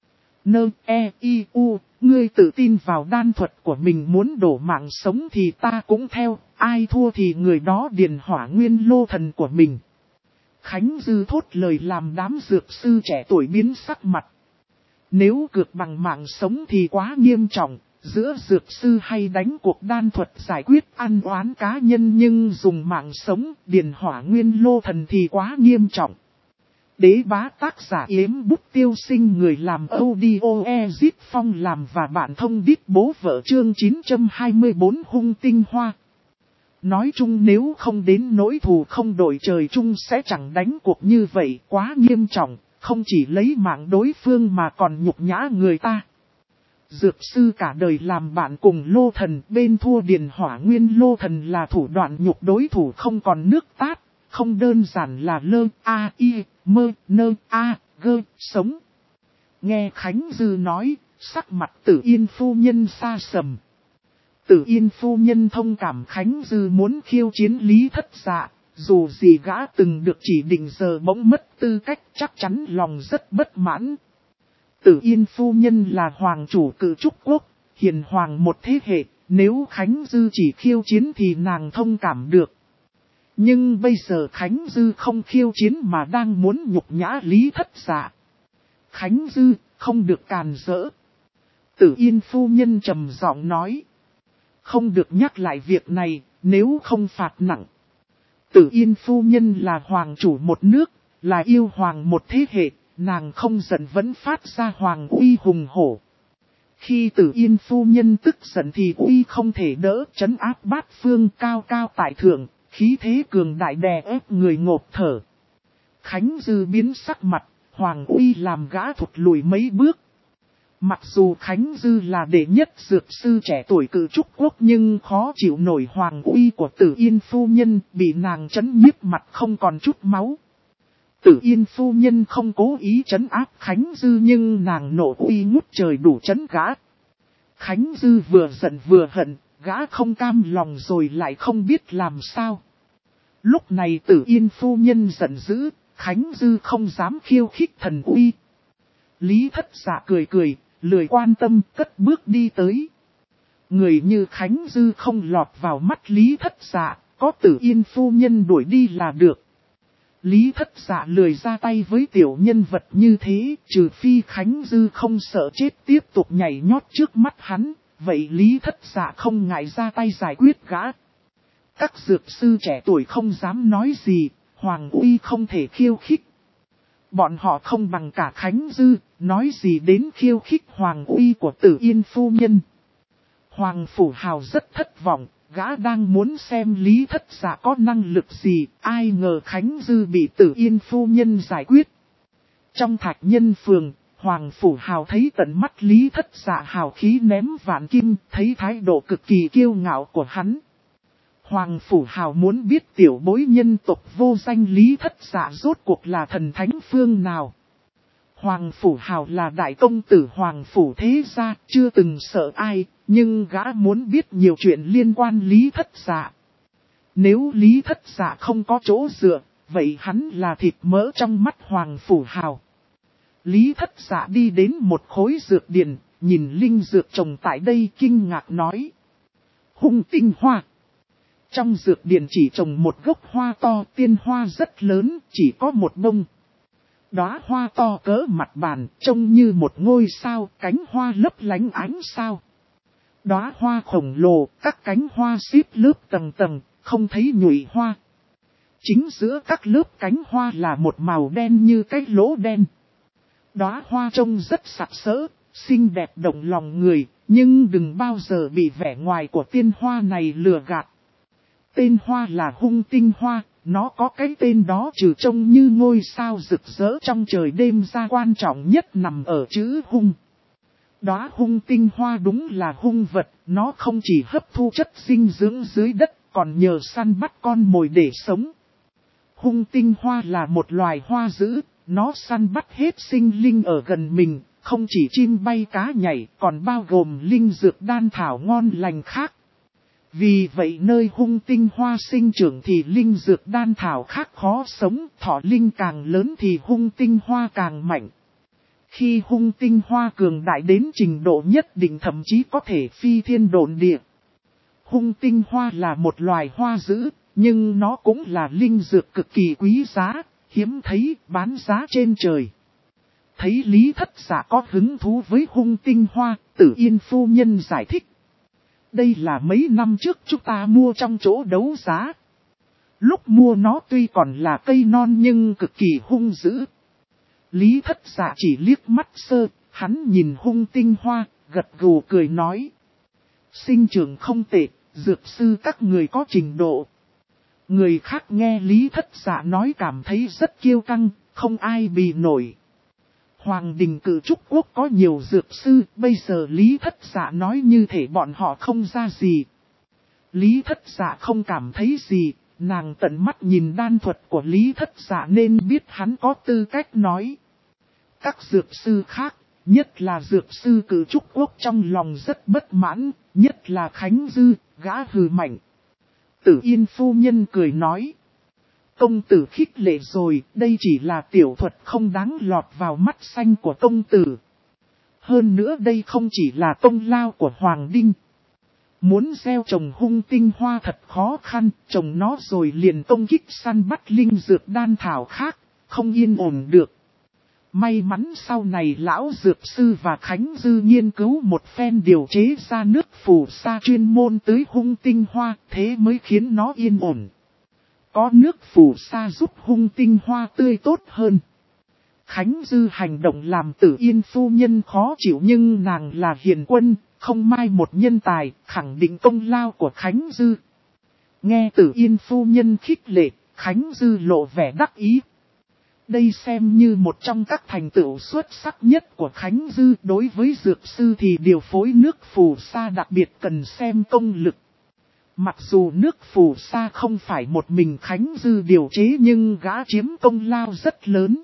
Ngươi tự tin vào đan thuật của mình, muốn đổ mạng sống thì ta cũng theo, ai thua thì người đó điền hỏa nguyên lô thần của mình. Khánh Dư thốt lời làm đám dược sư trẻ tuổi biến sắc mặt. Nếu cược bằng mạng sống thì quá nghiêm trọng, giữa dược sư hay đánh cuộc đan thuật giải quyết ăn oán cá nhân, nhưng dùng mạng sống điền hỏa nguyên lô thần thì quá nghiêm trọng. Đế bá tác giả Yếm Bút Tiêu Sinh, người làm audio Ezit Phong làm và bạn thông đít bố vợ chương 924 hung tinh hoa. Nói chung nếu không đến nỗi thù không đổi trời chung sẽ chẳng đánh cuộc như vậy, quá nghiêm trọng, không chỉ lấy mạng đối phương mà còn nhục nhã người ta. Dược sư cả đời làm bạn cùng lô thần, bên thua điền hỏa nguyên lô thần là thủ đoạn nhục đối thủ không còn nước tát, không đơn giản là sống. Nghe Khánh Dư nói, sắc mặt Tử Yên phu nhân xa sầm. Tử Yên phu nhân thông cảm Khánh Dư muốn khiêu chiến Lý Thất Dạ, dù gì gã từng được chỉ định giờ bỗng mất tư cách, chắc chắn lòng rất bất mãn. Tử Yên phu nhân là hoàng chủ cử trúc quốc, hiền hoàng một thế hệ, nếu Khánh Dư chỉ khiêu chiến thì nàng thông cảm được. Nhưng bây giờ Khánh Dư không khiêu chiến mà đang muốn nhục nhã Lý Thất Dạ. Khánh Dư, không được càn rỡ. Tử Yên phu nhân trầm giọng nói. Không được nhắc lại việc này, nếu không phạt nặng. Tử Yên phu nhân là hoàng chủ một nước, là yêu hoàng một thế hệ, nàng không giận vẫn phát ra hoàng uy hùng hổ. Khi Tử Yên phu nhân tức giận thì uy không thể đỡ, trấn áp bát phương, cao cao tại thượng, khí thế cường đại đè ép người ngộp thở. Khánh Dư biến sắc mặt, hoàng uy làm gã thụt lùi mấy bước. Mặc dù Khánh Dư là đệ nhất dược sư trẻ tuổi cử trúc quốc nhưng khó chịu nổi hoàng uy của Tử Yên phu nhân, bị nàng trấn nhiếp mặt không còn chút máu. Tử Yên phu nhân không cố ý trấn áp Khánh Dư nhưng nàng nộ uy ngút trời đủ trấn gã. Khánh Dư vừa giận vừa hận, gã không cam lòng rồi lại không biết làm sao. Lúc này Tử Yên phu nhân giận dữ, Khánh Dư không dám khiêu khích thần uy. Lý Thất Dạ cười cười, lười quan tâm, cất bước đi tới. Người như Khánh Dư không lọt vào mắt Lý Thất Dạ, có Tử Yên phu nhân đuổi đi là được. Lý Thất Dạ lười ra tay với tiểu nhân vật như thế, trừ phi Khánh Dư không sợ chết tiếp tục nhảy nhót trước mắt hắn, vậy Lý Thất Dạ không ngại ra tay giải quyết gã. Các dược sư trẻ tuổi không dám nói gì, hoàng uy không thể khiêu khích. Bọn họ không bằng cả Khánh Dư, nói gì đến khiêu khích hoàng uy của Tử Yên phu nhân. Hoàng Phủ Hào rất thất vọng, gã đang muốn xem Lý Thất Dạ có năng lực gì, ai ngờ Khánh Dư bị Tử Yên phu nhân giải quyết. Trong Thạch Nhân Phường, Hoàng Phủ Hào thấy tận mắt Lý Thất Dạ hào khí ném vạn kim, thấy thái độ cực kỳ kiêu ngạo của hắn. Hoàng Phủ Hào muốn biết tiểu bối nhân tộc vô danh Lý Thất Dạ rốt cuộc là thần thánh phương nào. Hoàng Phủ Hào là đại công tử Hoàng Phủ thế gia, chưa từng sợ ai, nhưng gã muốn biết nhiều chuyện liên quan Lý Thất Dạ. Nếu Lý Thất Dạ không có chỗ dựa, vậy hắn là thịt mỡ trong mắt Hoàng Phủ Hào. Lý Thất Dạ đi đến một khối dược điển, nhìn linh dược trồng tại đây kinh ngạc nói. Hung tinh hoa. Trong dược điển chỉ trồng một gốc hoa to, tiên hoa rất lớn, chỉ có một bông. Đóa hoa to cỡ mặt bàn, trông như một ngôi sao, cánh hoa lấp lánh ánh sao. Đóa hoa khổng lồ, các cánh hoa xếp lớp tầng tầng, không thấy nhụy hoa. Chính giữa các lớp cánh hoa là một màu đen như cái lỗ đen. Đóa hoa trông rất sặc sỡ, xinh đẹp động lòng người, nhưng đừng bao giờ bị vẻ ngoài của tiên hoa này lừa gạt. Tên hoa là hung tinh hoa, nó có cái tên đó trừ trông như ngôi sao rực rỡ trong trời đêm ra quan trọng nhất nằm ở chữ hung. Đóa hung tinh hoa đúng là hung vật, nó không chỉ hấp thu chất dinh dưỡng dưới đất, còn nhờ săn bắt con mồi để sống. Hung tinh hoa là một loài hoa dữ, nó săn bắt hết sinh linh ở gần mình, không chỉ chim bay cá nhảy, còn bao gồm linh dược đan thảo ngon lành khác. Vì vậy nơi hung tinh hoa sinh trưởng thì linh dược đan thảo khác khó sống, thọ linh càng lớn thì hung tinh hoa càng mạnh. Khi hung tinh hoa cường đại đến trình độ nhất định thậm chí có thể phi thiên độn địa. Hung tinh hoa là một loài hoa dữ, nhưng nó cũng là linh dược cực kỳ quý giá, hiếm thấy, bán giá trên trời. Thấy Lý Thất Dạ có hứng thú với hung tinh hoa, Tử Yên phu nhân giải thích. Đây là mấy năm trước chúng ta mua trong chỗ đấu giá. Lúc mua nó tuy còn là cây non nhưng cực kỳ hung dữ. Lý Thất Dạ chỉ liếc mắt sơ, hắn nhìn hung tinh hoa, gật gù cười nói. Sinh trưởng không tệ, dược sư các người có trình độ. Người khác nghe Lý Thất Dạ nói cảm thấy rất kiêu căng, không ai bì nổi. Hoàng đình Cự Trúc Quốc có nhiều dược sư, bây giờ Lý Thất Dạ nói như thể bọn họ không ra gì. Lý Thất Dạ không cảm thấy gì, nàng tận mắt nhìn đan thuật của Lý Thất Dạ nên biết hắn có tư cách nói. Các dược sư khác, nhất là dược sư Cự Trúc Quốc trong lòng rất bất mãn, nhất là Khánh Dư, gã hừ mạnh. Tử Yên phu nhân cười nói. Công tử khích lệ rồi, đây chỉ là tiểu thuật không đáng lọt vào mắt xanh của công tử. Hơn nữa đây không chỉ là công lao của Hoàng Đinh. Muốn gieo trồng hung tinh hoa thật khó khăn, trồng nó rồi liền công kích săn bắt linh dược đan thảo khác, không yên ổn được. May mắn sau này lão dược sư và Khánh Dư nghiên cứu một phen điều chế ra nước phù sa chuyên môn tưới hung tinh hoa, thế mới khiến nó yên ổn. Có nước phù sa giúp hung tinh hoa tươi tốt hơn. Khánh Dư hành động làm Tử Yên phu nhân khó chịu nhưng nàng là hiền quân, không mai một nhân tài, khẳng định công lao của Khánh Dư. Nghe Tử Yên phu nhân khích lệ, Khánh Dư lộ vẻ đắc ý. Đây xem như một trong các thành tựu xuất sắc nhất của Khánh Dư. Đối với dược sư thì điều phối nước phù sa đặc biệt cần xem công lực. Mặc dù nước phù sa không phải một mình Khánh Dư điều chế nhưng gã chiếm công lao rất lớn.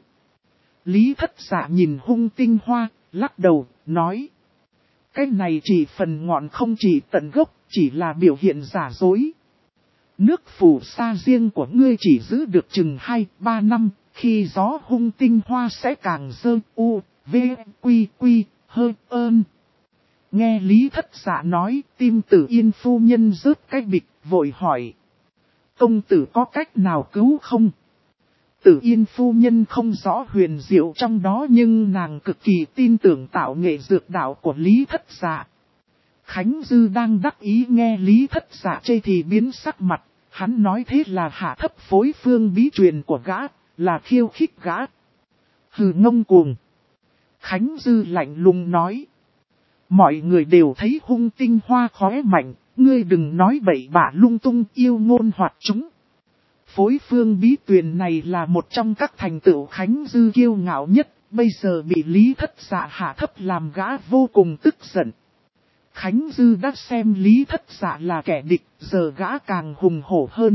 Lý Thất Dạ nhìn hung tinh hoa, lắc đầu, nói. Cái này chỉ phần ngọn không chỉ tận gốc, chỉ là biểu hiện giả dối. Nước phù sa riêng của ngươi chỉ giữ được chừng 2-3 năm, khi gió hung tinh hoa sẽ càng dơ u, v, quy, hơi ơn. Nghe Lý Thất Dạ nói, tim Tử Yên phu nhân rớt cái bịch, vội hỏi. Công tử có cách nào cứu không? Tử Yên phu nhân không rõ huyền diệu trong đó nhưng nàng cực kỳ tin tưởng tạo nghệ dược đạo của Lý Thất Dạ. Khánh Dư đang đắc ý nghe Lý Thất Dạ chê thì biến sắc mặt, hắn nói thế là hạ thấp phối phương bí truyền của gã, là khiêu khích gã. Hừ ngông cuồng. Khánh Dư lạnh lùng nói. Mọi người đều thấy hung tinh hoa khóe mạnh, ngươi đừng nói bậy bạ lung tung yêu ngôn hoạt chúng. Phối phương bí tuyền này là một trong các thành tựu Khánh Dư kiêu ngạo nhất, bây giờ bị Lý Thất Dạ hạ thấp làm gã vô cùng tức giận. Khánh Dư đã xem Lý Thất Dạ là kẻ địch, giờ gã càng hùng hổ hơn.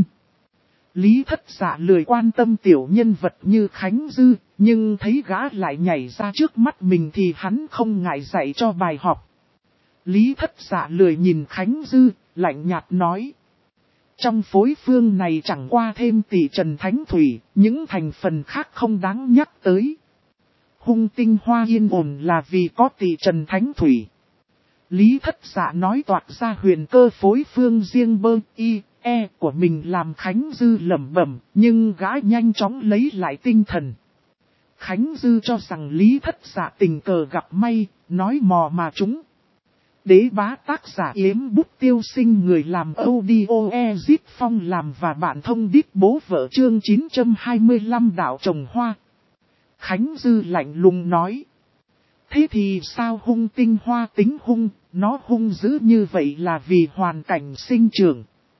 Lý Thất Dạ lười quan tâm tiểu nhân vật như Khánh Dư, nhưng thấy gã lại nhảy ra trước mắt mình thì hắn không ngại dạy cho bài học. Lý Thất Dạ lười nhìn Khánh Dư, lạnh nhạt nói. Trong phối phương này chẳng qua thêm tỷ trần thánh thủy, những thành phần khác không đáng nhắc tới. Hung tinh hoa yên ổn là vì có tỷ trần thánh thủy. Lý Thất Dạ nói toạc ra huyền cơ phối phương riêng bơ y, e của mình làm Khánh Dư lẩm bẩm, nhưng gã nhanh chóng lấy lại tinh thần. Khánh Dư cho rằng Lý Thất Dạ tình cờ gặp may, nói mò mà chúng. Đế bá tác giả Yếm Bút Tiêu Sinh người làm audio Ezip Phong làm và bạn thông điệp bố vợ chương 925 đạo trồng hoa. Khánh Dư lạnh lùng nói. Thế thì sao hung tinh hoa tính hung, nó hung dữ như vậy là vì hoàn cảnh sinh trưởng.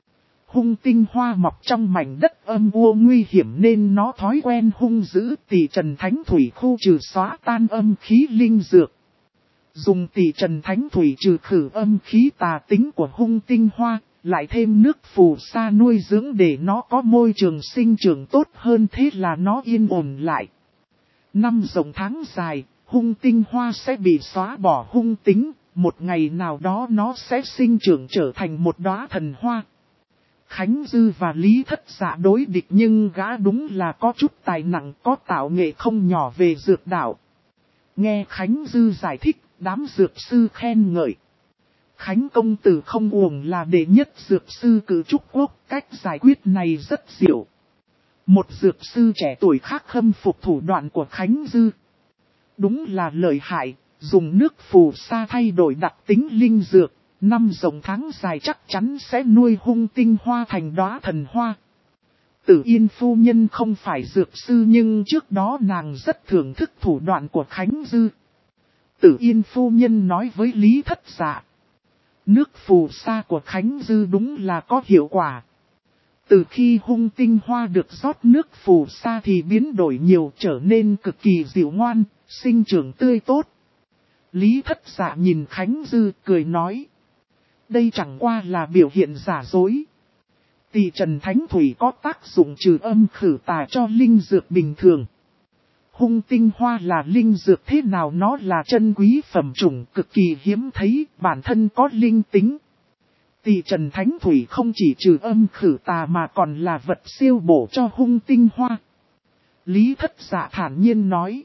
hung tinh hoa mọc trong mảnh đất âm u nguy hiểm nên nó thói quen hung dữ. Tỷ trần thánh thủy khu trừ xóa tan âm khí linh dược. Dùng tỷ trần thánh thủy trừ khử âm khí tà tính của hung tinh hoa, lại thêm nước phù sa nuôi dưỡng để nó có môi trường sinh trưởng tốt hơn, thế là nó yên ổn lại. Năm rộng tháng dài, hung tinh hoa sẽ bị xóa bỏ hung tính, một ngày nào đó nó sẽ sinh trưởng trở thành một đóa thần hoa. Khánh Dư và Lý Thất Dạ đối địch nhưng gã đúng là có chút tài nặng, có tạo nghệ không nhỏ về dược đạo. Nghe Khánh Dư giải thích, đám dược sư khen ngợi. Khánh công tử không uổng là đệ nhất dược sư cử trúc quốc, cách giải quyết này rất diệu. Một dược sư trẻ tuổi khác khâm phục thủ đoạn của Khánh Dư. Đúng là lợi hại, dùng nước phù sa thay đổi đặc tính linh dược, năm rộng tháng dài chắc chắn sẽ nuôi hung tinh hoa thành đóa thần hoa. Tử Yên phu nhân không phải dược sư nhưng trước đó nàng rất thưởng thức thủ đoạn của Khánh Dư. Tử Yên phu nhân nói với Lý Thất Dạ. Nước phù sa của Khánh Dư đúng là có hiệu quả. Từ khi hung tinh hoa được rót nước phù sa thì biến đổi nhiều, trở nên cực kỳ dịu ngoan, sinh trưởng tươi tốt. Lý Thất Dạ nhìn Khánh Dư cười nói. Đây chẳng qua là biểu hiện giả dối. Tỷ trần thánh thủy có tác dụng trừ âm khử tà cho linh dược bình thường. Hung tinh hoa là linh dược thế nào, nó là chân quý phẩm chủng cực kỳ hiếm thấy, bản thân có linh tính. Tỷ trần thánh thủy không chỉ trừ âm khử tà mà còn là vật siêu bổ cho hung tinh hoa. Lý Thất Dạ thản nhiên nói.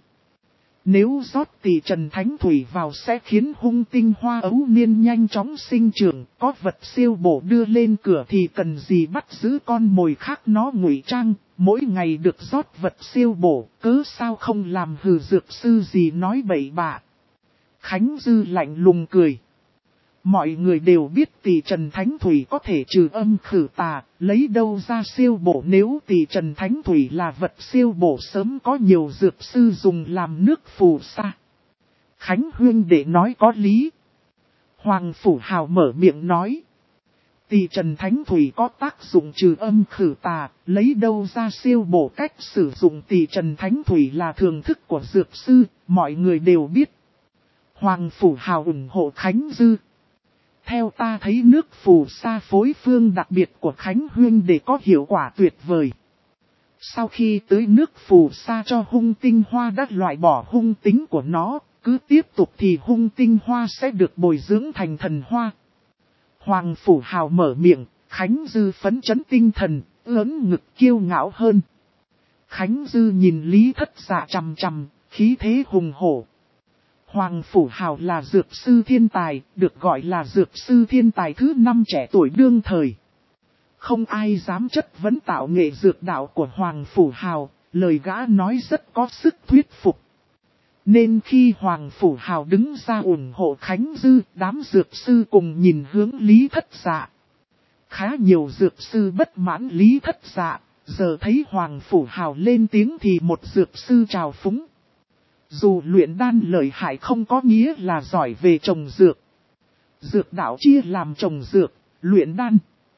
Nếu rót tỷ trần thánh thủy vào sẽ khiến hung tinh hoa ấu niên nhanh chóng sinh trưởng, có vật siêu bổ đưa lên cửa thì cần gì bắt giữ con mồi khác nó ngụy trang, mỗi ngày được rót vật siêu bổ, cớ sao không làm hừ dược sư gì nói bậy bạ. Khánh Dư lạnh lùng cười. Mọi người đều biết tỷ trần thánh thủy có thể trừ âm khử tà, lấy đâu ra siêu bổ, nếu tỷ trần thánh thủy là vật siêu bổ sớm có nhiều dược sư dùng làm nước phù sa. Khánh huynh đệ nói có lý. Hoàng Phủ Hào mở miệng nói. Tỷ trần thánh thủy có tác dụng trừ âm khử tà, lấy đâu ra siêu bổ, cách sử dụng tỷ trần thánh thủy là thường thức của dược sư, mọi người đều biết. Hoàng Phủ Hào ủng hộ Khánh Dư. Theo ta thấy nước phù sa phối phương đặc biệt của Khánh huynh để có hiệu quả tuyệt vời. Sau khi tưới nước phù sa cho hung tinh hoa đã loại bỏ hung tính của nó, cứ tiếp tục thì hung tinh hoa sẽ được bồi dưỡng thành thần hoa. Hoàng Phủ Hào mở miệng, Khánh Dư phấn chấn tinh thần, ưỡn ngực kiêu ngạo hơn. Khánh Dư nhìn Lý Thất Dạ chằm chằm, khí thế hùng hổ. Hoàng Phủ Hào là dược sư thiên tài, được gọi là dược sư thiên tài thứ 5 trẻ tuổi đương thời. Không ai dám chất vấn tạo nghệ dược đạo của Hoàng Phủ Hào, lời gã nói rất có sức thuyết phục. Nên khi Hoàng Phủ Hào đứng ra ủng hộ Khánh Dư, đám dược sư cùng nhìn hướng Lý Thất Dạ. Khá nhiều dược sư bất mãn Lý Thất Dạ, giờ thấy Hoàng Phủ Hào lên tiếng thì một dược sư trào phúng. Dù luyện đan lợi hại không có nghĩa là giỏi về trồng dược. Dược đạo chia làm trồng dược, luyện đan.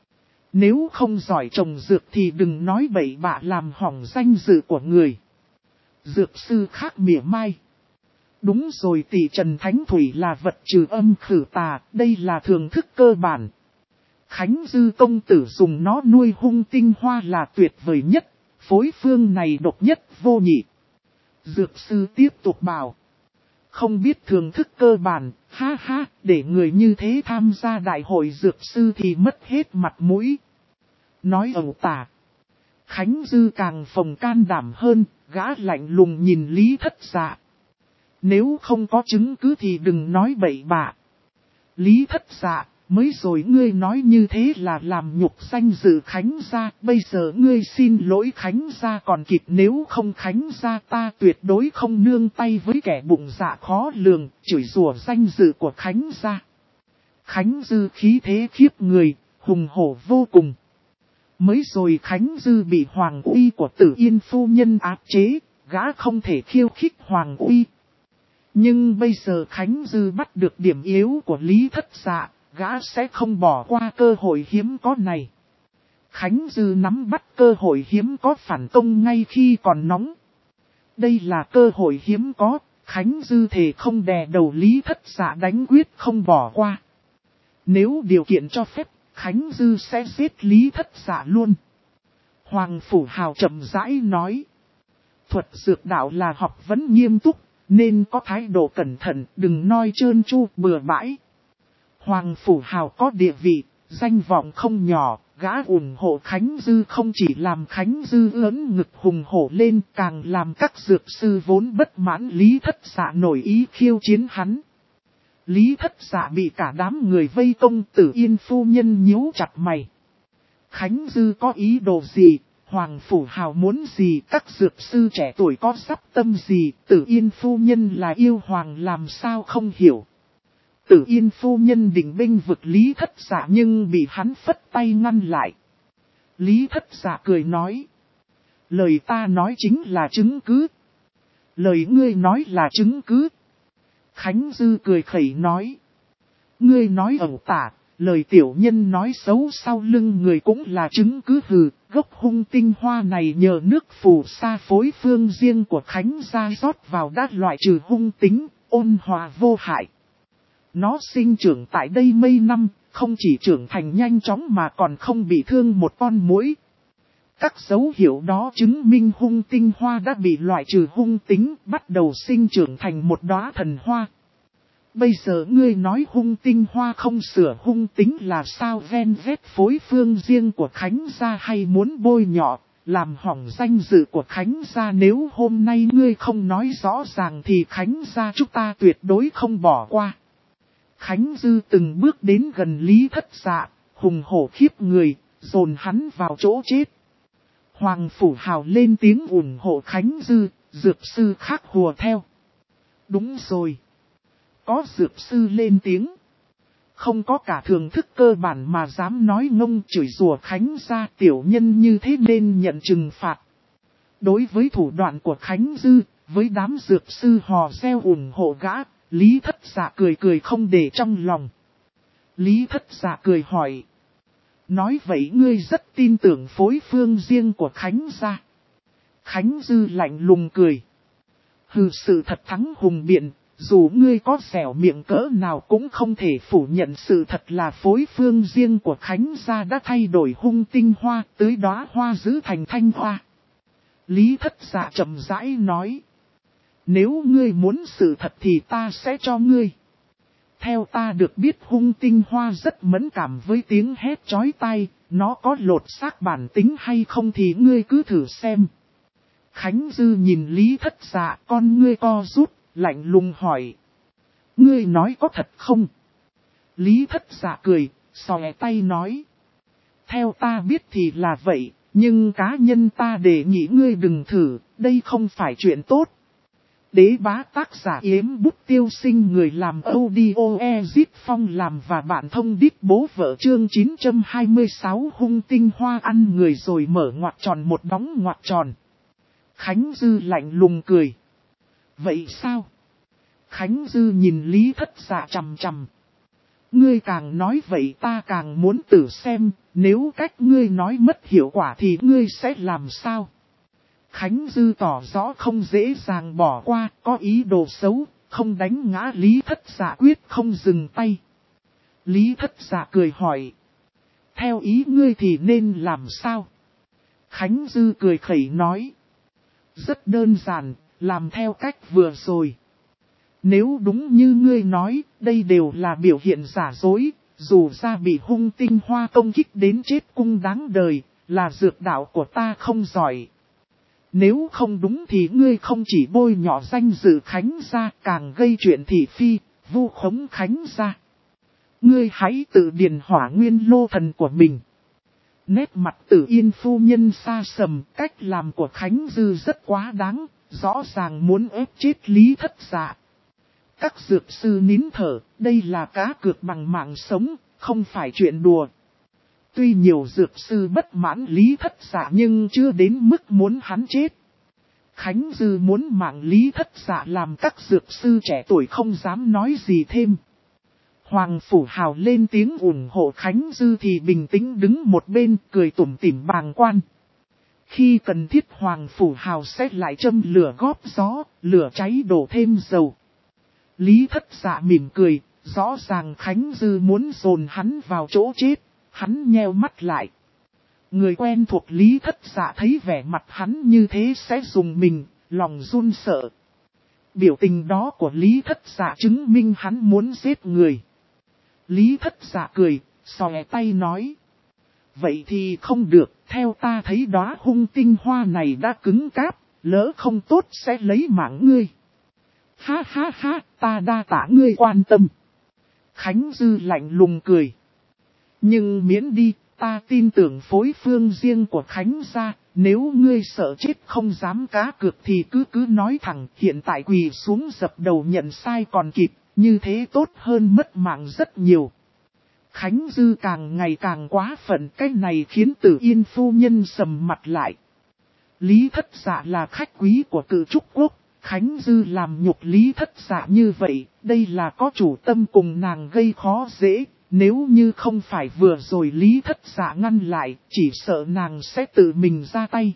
Nếu không giỏi trồng dược thì đừng nói bậy bạ làm hỏng danh dự của người. Dược sư khác mỉa mai. Đúng rồi, tỷ trần thánh thủy là vật trừ âm khử tà, đây là thường thức cơ bản. Khánh Dư công tử dùng nó nuôi hung tinh hoa là tuyệt vời nhất, phối phương này độc nhất vô nhị. Dược sư tiếp tục bảo. Không biết thường thức cơ bản, ha ha, để người như thế tham gia đại hội dược sư thì mất hết mặt mũi. Nói ẩu tả. Khánh Dư càng phồng can đảm hơn, gã lạnh lùng nhìn Lý Thất Dạ. Nếu không có chứng cứ thì đừng nói bậy bạ. Lý Thất Dạ, mới rồi ngươi nói như thế là làm nhục danh dự Khánh gia, bây giờ ngươi xin lỗi Khánh gia còn kịp, nếu không Khánh gia ta tuyệt đối không nương tay với kẻ bụng dạ khó lường, chửi rủa danh dự của Khánh gia. Khánh Dư khí thế khiếp người, hùng hổ vô cùng. Mới rồi Khánh Dư bị hoàng uy của Tử Yên phu nhân áp chế, gã không thể khiêu khích hoàng uy. Nhưng bây giờ Khánh Dư bắt được điểm yếu của Lý Thất Dạ, gã sẽ không bỏ qua cơ hội hiếm có này. Khánh Dư nắm bắt cơ hội hiếm có phản công ngay khi còn nóng. Đây là cơ hội hiếm có, Khánh Dư thề không đè đầu Lý Thất Dạ đánh quyết không bỏ qua. Nếu điều kiện cho phép, Khánh Dư sẽ giết Lý Thất Dạ luôn. Hoàng Phủ Hào chậm rãi nói. Thuật dược đạo là học vấn nghiêm túc, nên có thái độ cẩn thận, đừng nói trơn tru bừa bãi. Hoàng Phủ Hào có địa vị, danh vọng không nhỏ, gã ủng hộ Khánh Dư không chỉ làm Khánh Dư ớn ngực hùng hổ lên, càng làm các dược sư vốn bất mãn Lý Thất Dạ nổi ý khiêu chiến hắn. Lý Thất Dạ bị cả đám người vây công, Tử Yên phu nhân nhíu chặt mày. Khánh Dư có ý đồ gì, Hoàng Phủ Hào muốn gì, các dược sư trẻ tuổi có sắp tâm gì, Tử Yên phu nhân là yêu hoàng làm sao không hiểu. Tử Yên phu nhân định binh vực Lý Thất Dạ nhưng bị hắn phất tay ngăn lại. Lý Thất Dạ cười nói. Lời ta nói chính là chứng cứ. Lời ngươi nói là chứng cứ. Khánh Dư cười khẩy nói. Ngươi nói ẩu tả, lời tiểu nhân nói xấu sau lưng người cũng là chứng cứ hừ. Gốc hung tinh hoa này nhờ nước phù sa phối phương riêng của Khánh gia rót vào đã loại trừ hung tính, ôn hòa vô hại. Nó sinh trưởng tại đây mấy năm, không chỉ trưởng thành nhanh chóng mà còn không bị thương một con muỗi. Các dấu hiệu đó chứng minh hung tinh hoa đã bị loại trừ hung tính, bắt đầu sinh trưởng thành một đóa thần hoa. Bây giờ ngươi nói hung tinh hoa không sửa hung tính là sao, ven vét phối phương riêng của Khánh gia hay muốn bôi nhọ, làm hỏng danh dự của Khánh gia. Nếu hôm nay ngươi không nói rõ ràng thì Khánh gia chúng ta tuyệt đối không bỏ qua. Khánh Dư từng bước đến gần Lý Thất Dạ, hùng hổ khiếp người, dồn hắn vào chỗ chết. Hoàng Phủ Hào lên tiếng ủng hộ Khánh Dư, dược sư khác hùa theo. Đúng rồi. Có dược sư lên tiếng. Không có cả thưởng thức cơ bản mà dám nói ngông chửi rủa Khánh gia, tiểu nhân như thế nên nhận trừng phạt. Đối với thủ đoạn của Khánh Dư, với đám dược sư hò reo ủng hộ gã, Lý Thất Dạ cười cười không để trong lòng. Lý Thất Dạ cười hỏi. Nói vậy ngươi rất tin tưởng phối phương riêng của Khánh gia. Khánh Dư lạnh lùng cười. Hừ, sự thật thắng hùng biện, dù ngươi có dẻo miệng cỡ nào cũng không thể phủ nhận sự thật là phối phương riêng của Khánh gia đã thay đổi hung tinh hoa, tới đóa hoa giữ thành thanh hoa. Lý Thất Dạ chậm rãi nói. Nếu ngươi muốn sự thật thì ta sẽ cho ngươi. Theo ta được biết hung tinh hoa rất mẫn cảm với tiếng hét chói tai, nó có lột xác bản tính hay không thì ngươi cứ thử xem. Khánh Dư nhìn Lý Thất Dạ, con ngươi co rút, lạnh lùng hỏi. Ngươi nói có thật không? Lý Thất Dạ cười, xòe tay nói. Theo ta biết thì là vậy, nhưng cá nhân ta đề nghị ngươi đừng thử, đây không phải chuyện tốt. Đế bá tác giả Yếm Bút Tiêu Sinh, người làm audio Ezip Phong làm và bạn thông đít bố vợ, chương 926 hung tinh hoa ăn người rồi mở ngoặc tròn một đóng ngoặc tròn. Khánh Dư lạnh lùng cười. Vậy sao? Khánh Dư nhìn Lý Thất Dạ chằm chằm. Ngươi càng nói vậy ta càng muốn thử xem, nếu cách ngươi nói mất hiệu quả thì ngươi sẽ làm sao? Khánh Dư tỏ rõ không dễ dàng bỏ qua, có ý đồ xấu, không đánh ngã Lý Thất Dạ quyết không dừng tay. Lý Thất Dạ cười hỏi. Theo ý ngươi thì nên làm sao? Khánh Dư cười khẩy nói. Rất đơn giản, làm theo cách vừa rồi. Nếu đúng như ngươi nói, đây đều là biểu hiện giả dối, dù ra bị hung tinh hoa công kích đến chết cung đáng đời, là dược đạo của ta không giỏi. Nếu không đúng thì ngươi không chỉ bôi nhọ danh dự Khánh gia, càng gây chuyện thị phi, vu khống Khánh gia. Ngươi hãy tự điền hỏa nguyên lô thần của mình. Nét mặt Tử Yên phu nhân xa sầm, cách làm của Khánh Dư rất quá đáng, rõ ràng muốn ép chết Lý Thất Dạ. Các dược sư nín thở, đây là cá cược bằng mạng sống, không phải chuyện đùa. Tuy nhiều dược sư bất mãn Lý Thất Dạ nhưng chưa đến mức muốn hắn chết. Khánh Dư muốn mạng Lý Thất Dạ làm các dược sư trẻ tuổi không dám nói gì thêm. Hoàng Phủ Hào lên tiếng ủng hộ Khánh Dư thì bình tĩnh đứng một bên cười tủm tỉm bàng quan. Khi cần thiết Hoàng Phủ Hào sẽ lại châm lửa góp gió, lửa cháy đổ thêm dầu. Lý Thất Dạ mỉm cười, rõ ràng Khánh Dư muốn dồn hắn vào chỗ chết, hắn nheo mắt lại. Người quen thuộc Lý Thất Dạ thấy vẻ mặt hắn như thế sẽ dùng mình, lòng run sợ. Biểu tình đó của Lý Thất Dạ chứng minh hắn muốn giết người. Lý Thất Dạ cười, xòe tay nói. Vậy thì không được, theo ta thấy đóa hung tinh hoa này đã cứng cáp, lỡ không tốt sẽ lấy mạng ngươi. Ha ha ha, ta đa tạ ngươi quan tâm. Khánh Dư lạnh lùng cười. Nhưng miễn đi, ta tin tưởng phối phương riêng của Khánh gia, nếu ngươi sợ chết không dám cá cược thì cứ nói thẳng, hiện tại quỳ xuống dập đầu nhận sai còn kịp, như thế tốt hơn mất mạng rất nhiều. Khánh Dư càng ngày càng quá phận, cái này khiến Tử Yên phu nhân sầm mặt lại. Lý Thất Dạ là khách quý của Cự Trúc Quốc, Khánh Dư làm nhục Lý Thất Dạ như vậy, đây là có chủ tâm cùng nàng gây khó dễ. Nếu như không phải vừa rồi Lý Thất Dạ ngăn lại, chỉ sợ nàng sẽ tự mình ra tay.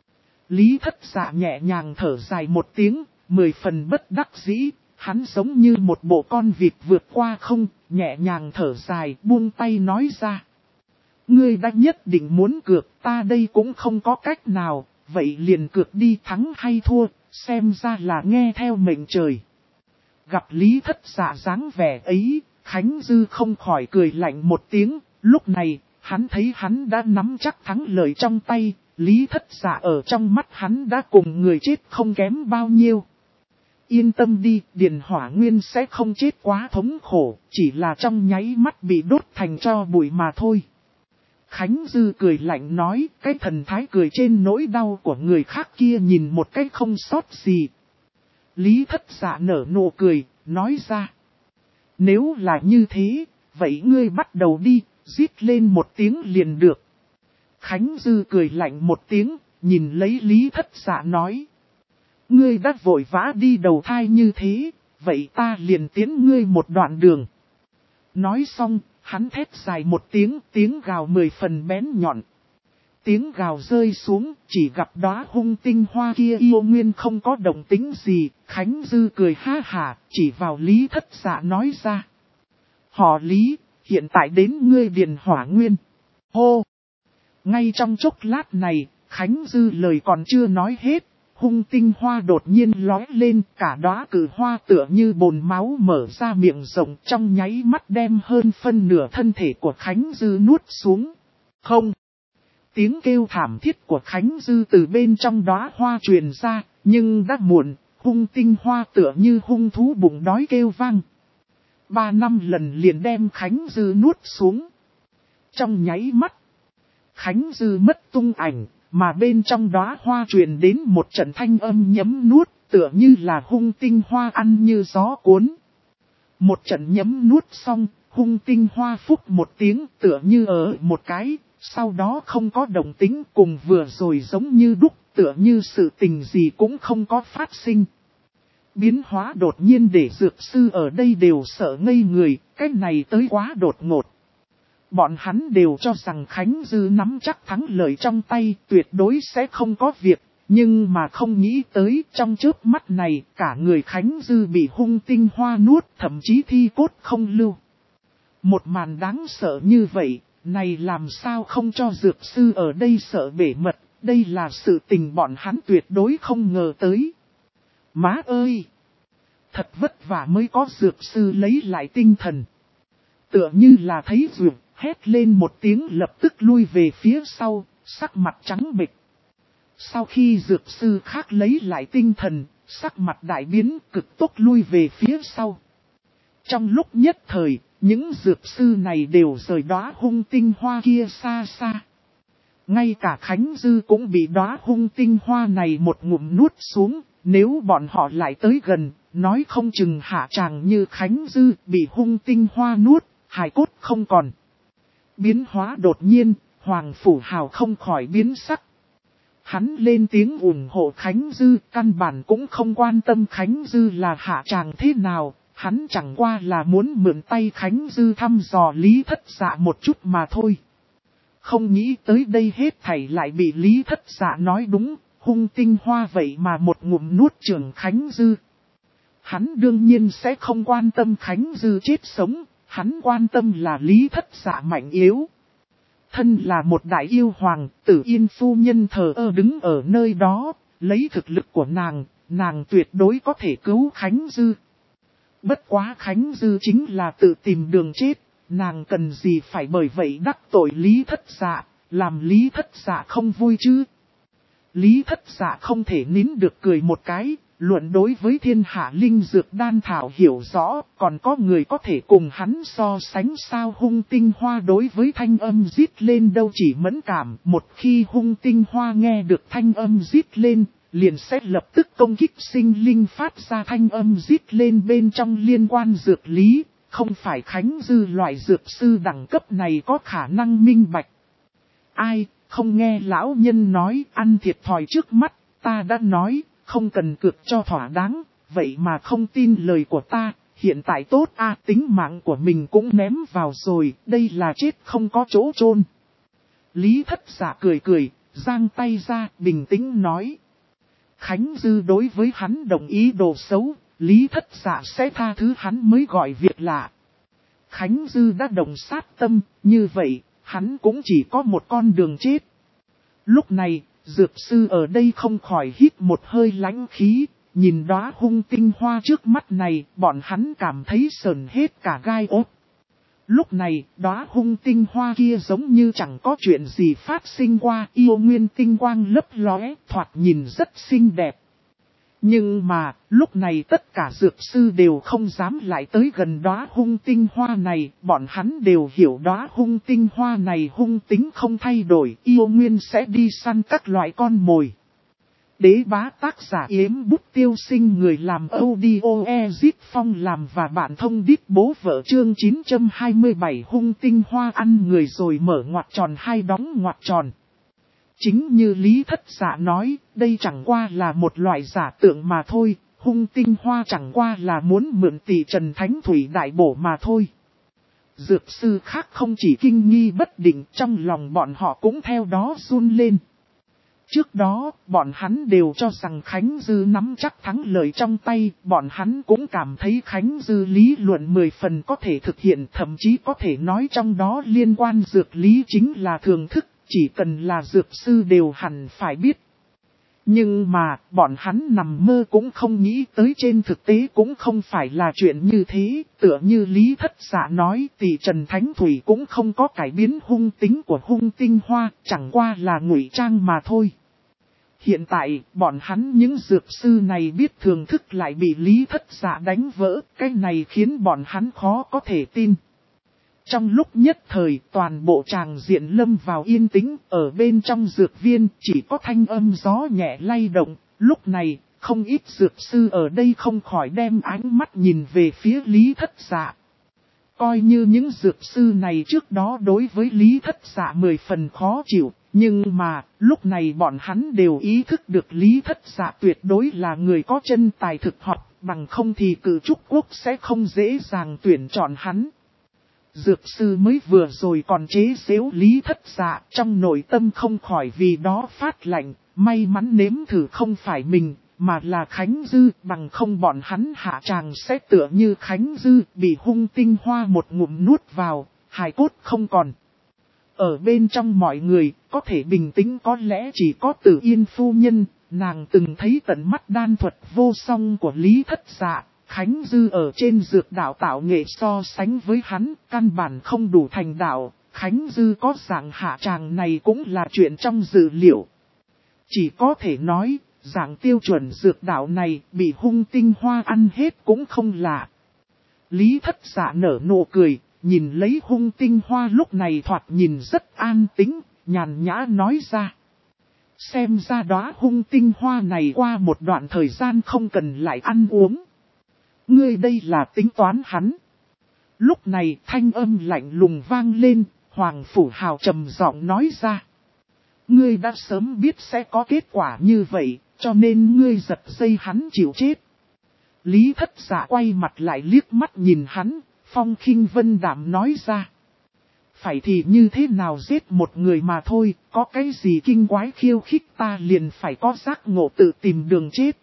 Lý Thất Dạ nhẹ nhàng thở dài một tiếng, 10 phần bất đắc dĩ, hắn giống như một bộ con vịt vượt qua không, nhẹ nhàng thở dài, buông tay nói ra. Ngươi đã nhất định muốn cược, ta đây cũng không có cách nào, vậy liền cược đi, thắng hay thua, xem ra là nghe theo mệnh trời. Gặp Lý Thất Dạ dáng vẻ ấy, Khánh Dư không khỏi cười lạnh một tiếng, lúc này, hắn thấy hắn đã nắm chắc thắng lợi trong tay, Lý Thất Dạ ở trong mắt hắn đã cùng người chết không kém bao nhiêu. Yên tâm đi, Điền Hỏa Nguyên sẽ không chết quá thống khổ, chỉ là trong nháy mắt bị đốt thành tro bụi mà thôi. Khánh Dư cười lạnh nói, cái thần thái cười trên nỗi đau của người khác kia nhìn một cái không sót gì. Lý Thất Dạ nở nụ cười, nói ra. Nếu là như thế, vậy ngươi bắt đầu đi, giết lên một tiếng liền được. Khánh Dư cười lạnh một tiếng, nhìn lấy Lý Thất Dạ nói. Ngươi đã vội vã đi đầu thai như thế, vậy ta liền tiến ngươi một đoạn đường. Nói xong, hắn thét dài một tiếng gào 10 phần bén nhọn. Tiếng gào rơi xuống, chỉ gặp đóa hung tinh hoa kia yêu nguyên không có động tính gì, Khánh Dư cười ha hả, chỉ vào Lý Thất Dạ nói ra. Họ Lý, hiện tại đến ngươi Điền Hỏa Nguyên. Hô! Ngay trong chốc lát này, Khánh Dư lời còn chưa nói hết, hung tinh hoa đột nhiên lói lên, cả đóa cử hoa tựa như bồn máu mở ra miệng rộng trong nháy mắt đem hơn phân nửa thân thể của Khánh Dư nuốt xuống. Không! Tiếng kêu thảm thiết của Khánh Dư từ bên trong đóa hoa truyền ra, nhưng đã muộn, hung tinh hoa tựa như hung thú bụng đói kêu vang. 3 năm lần liền đem Khánh Dư nuốt xuống. Trong nháy mắt, Khánh Dư mất tung ảnh, mà bên trong đóa hoa truyền đến một trận thanh âm nhấm nuốt, tựa như là hung tinh hoa ăn như gió cuốn. Một trận nhấm nuốt xong, hung tinh hoa phúc một tiếng tựa như ở một cái, sau đó không có động tính cùng vừa rồi giống như đúc, tựa như sự tình gì cũng không có phát sinh. Biến hóa đột nhiên để dược sư ở đây đều sợ ngây người, cái này tới quá đột ngột. Bọn hắn đều cho rằng Khánh Dư nắm chắc thắng lợi trong tay, tuyệt đối sẽ không có việc, nhưng mà không nghĩ tới trong chớp mắt này, cả người Khánh Dư bị hung tinh hoa nuốt, thậm chí thi cốt không lưu. Một màn đáng sợ như vậy, này làm sao không cho dược sư ở đây sợ bể mật, đây là sự tình bọn hắn tuyệt đối không ngờ tới. Má ơi! Thật vất vả mới có dược sư lấy lại tinh thần. Tựa như là thấy dược, hét lên một tiếng lập tức lui về phía sau, sắc mặt trắng bệch. Sau khi dược sư khác lấy lại tinh thần, sắc mặt đại biến cực tốc lui về phía sau. Trong lúc nhất thời, những dược sư này đều rời đóa hung tinh hoa kia xa xa. Ngay cả Khánh Dư cũng bị đóa hung tinh hoa này một ngụm nuốt xuống, nếu bọn họ lại tới gần, nói không chừng hạ tràng như Khánh Dư bị hung tinh hoa nuốt, hài cốt không còn. Biến hóa đột nhiên, Hoàng Phủ Hào không khỏi biến sắc. Hắn lên tiếng ủng hộ Khánh Dư, căn bản cũng không quan tâm Khánh Dư là hạ tràng thế nào, Hắn chẳng qua là muốn mượn tay Khánh Dư thăm dò Lý Thất Dạ một chút mà thôi. Không nghĩ tới đây hết thảy lại bị Lý Thất Dạ nói đúng, hung tinh hoa vậy mà một ngụm nuốt chửng Khánh Dư. Hắn đương nhiên sẽ không quan tâm Khánh Dư chết sống, hắn quan tâm là Lý Thất Dạ mạnh yếu. Thân là một đại yêu hoàng, Tử Yên phu nhân thờ ơ đứng ở nơi đó, lấy thực lực của nàng tuyệt đối có thể cứu Khánh Dư. Bất quá Khánh Dư chính là tự tìm đường chết, nàng cần gì phải bởi vậy đắc tội Lý Thất Dạ, làm Lý Thất Dạ không vui chứ. Lý Thất Dạ không thể nín được cười một cái, luận đối với thiên hạ linh dược đan thảo hiểu rõ, còn có người có thể cùng hắn so sánh sao. Hung tinh hoa đối với thanh âm rít lên đâu chỉ mẫn cảm, một khi hung tinh hoa nghe được thanh âm rít lên, liền sẽ lập tức công kích sinh linh phát ra thanh âm rít lên bên trong liên quan dược lý, không phải Khánh Dư loại dược sư đẳng cấp này có khả năng minh bạch. Ai, không nghe lão nhân nói ăn thiệt thòi trước mắt, ta đã nói, không cần cược cho thỏa đáng, vậy mà không tin lời của ta, hiện tại tốt tính mạng của mình cũng ném vào rồi, đây là chết không có chỗ chôn. Lý Thất Dạ cười cười, giang tay ra, bình tĩnh nói. Khánh Dư đối với hắn đồng ý đồ xấu, Lý Thất Dạ sẽ tha thứ hắn mới gọi việc lạ. Khánh Dư đã đồng sát tâm, như vậy, hắn cũng chỉ có một con đường chết. Lúc này, dược sư ở đây không khỏi hít một hơi lãnh khí, nhìn đóa hung tinh hoa trước mắt này, bọn hắn cảm thấy sờn hết cả gai ốt. Lúc này, đóa hung tinh hoa kia giống như chẳng có chuyện gì phát sinh qua, yêu nguyên tinh quang lấp lóe, thoạt nhìn rất xinh đẹp. Nhưng mà, lúc này tất cả dược sư đều không dám lại tới gần đóa hung tinh hoa này, bọn hắn đều hiểu đóa hung tinh hoa này hung tính không thay đổi, yêu nguyên sẽ đi săn các loại con mồi. Đế bá tác giả Yếm Bút Tiêu Sinh, người làm audio Ezit Phong làm và bạn thông đít bố vợ chương 927 hung tinh hoa ăn người rồi mở ngoặc tròn hai đóng ngoặc tròn. Chính như Lý Thất Dạ nói, đây chẳng qua là một loại giả tượng mà thôi, hung tinh hoa chẳng qua là muốn mượn tỷ Trần Thánh Thủy đại bổ mà thôi. Dược sư khác không chỉ kinh nghi bất định, trong lòng bọn họ cũng theo đó run lên. Trước đó, bọn hắn đều cho rằng Khánh Dư nắm chắc thắng lợi trong tay, bọn hắn cũng cảm thấy Khánh Dư lý luận 10 phần có thể thực hiện, thậm chí có thể nói trong đó liên quan dược lý chính là thường thức, chỉ cần là dược sư đều hẳn phải biết. Nhưng mà, bọn hắn nằm mơ cũng không nghĩ tới trên thực tế cũng không phải là chuyện như thế, tựa như Lý Thất Dạ nói tỷ Trần Thánh Thủy cũng không có cải biến hung tính của hung tinh hoa, chẳng qua là ngụy trang mà thôi. Hiện tại, bọn hắn những dược sư này biết thường thức lại bị Lý Thất Dạ đánh vỡ, cái này khiến bọn hắn khó có thể tin. Trong lúc nhất thời, toàn bộ tràng diện lâm vào yên tĩnh, ở bên trong dược viên chỉ có thanh âm gió nhẹ lay động, lúc này, không ít dược sư ở đây không khỏi đem ánh mắt nhìn về phía Lý Thất Dạ. Coi như những dược sư này trước đó đối với Lý Thất Dạ 10 phần khó chịu, nhưng mà, lúc này bọn hắn đều ý thức được Lý Thất Dạ tuyệt đối là người có chân tài thực học, bằng không thì cử trúc quốc sẽ không dễ dàng tuyển chọn hắn. Dược sư mới vừa rồi còn chế giễu Lý Thất Dạ, trong nội tâm không khỏi vì đó phát lạnh, may mắn nếm thử không phải mình, mà là Khánh Dư, bằng không bọn hắn hạ tràng sẽ tựa như Khánh Dư, bị hung tinh hoa một ngụm nuốt vào, hài cốt không còn. Ở bên trong mọi người, có thể bình tĩnh có lẽ chỉ có Tử Yên phu nhân, nàng từng thấy tận mắt đan thuật vô song của Lý Thất Dạ. Khánh Dư ở trên dược đạo tạo nghệ so sánh với hắn, căn bản không đủ thành đạo, Khánh Dư có dạng hạ tràng này cũng là chuyện trong dự liệu. Chỉ có thể nói, dạng tiêu chuẩn dược đạo này bị hung tinh hoa ăn hết cũng không lạ. Lý Thất Dạ nở nụ cười, nhìn lấy hung tinh hoa lúc này thoạt nhìn rất an tĩnh, nhàn nhã nói ra. Xem ra đóa hung tinh hoa này qua một đoạn thời gian không cần lại ăn uống. Ngươi đây là tính toán hắn. Lúc này thanh âm lạnh lùng vang lên, Hoàng Phủ Hào trầm giọng nói ra. Ngươi đã sớm biết sẽ có kết quả như vậy, cho nên ngươi giật dây hắn chịu chết. Lý Thất Dạ quay mặt lại liếc mắt nhìn hắn, phong khinh vân đạm nói ra. Phải thì như thế nào giết một người mà thôi, có cái gì kinh quái khiêu khích ta liền phải có giác ngộ tự tìm đường chết.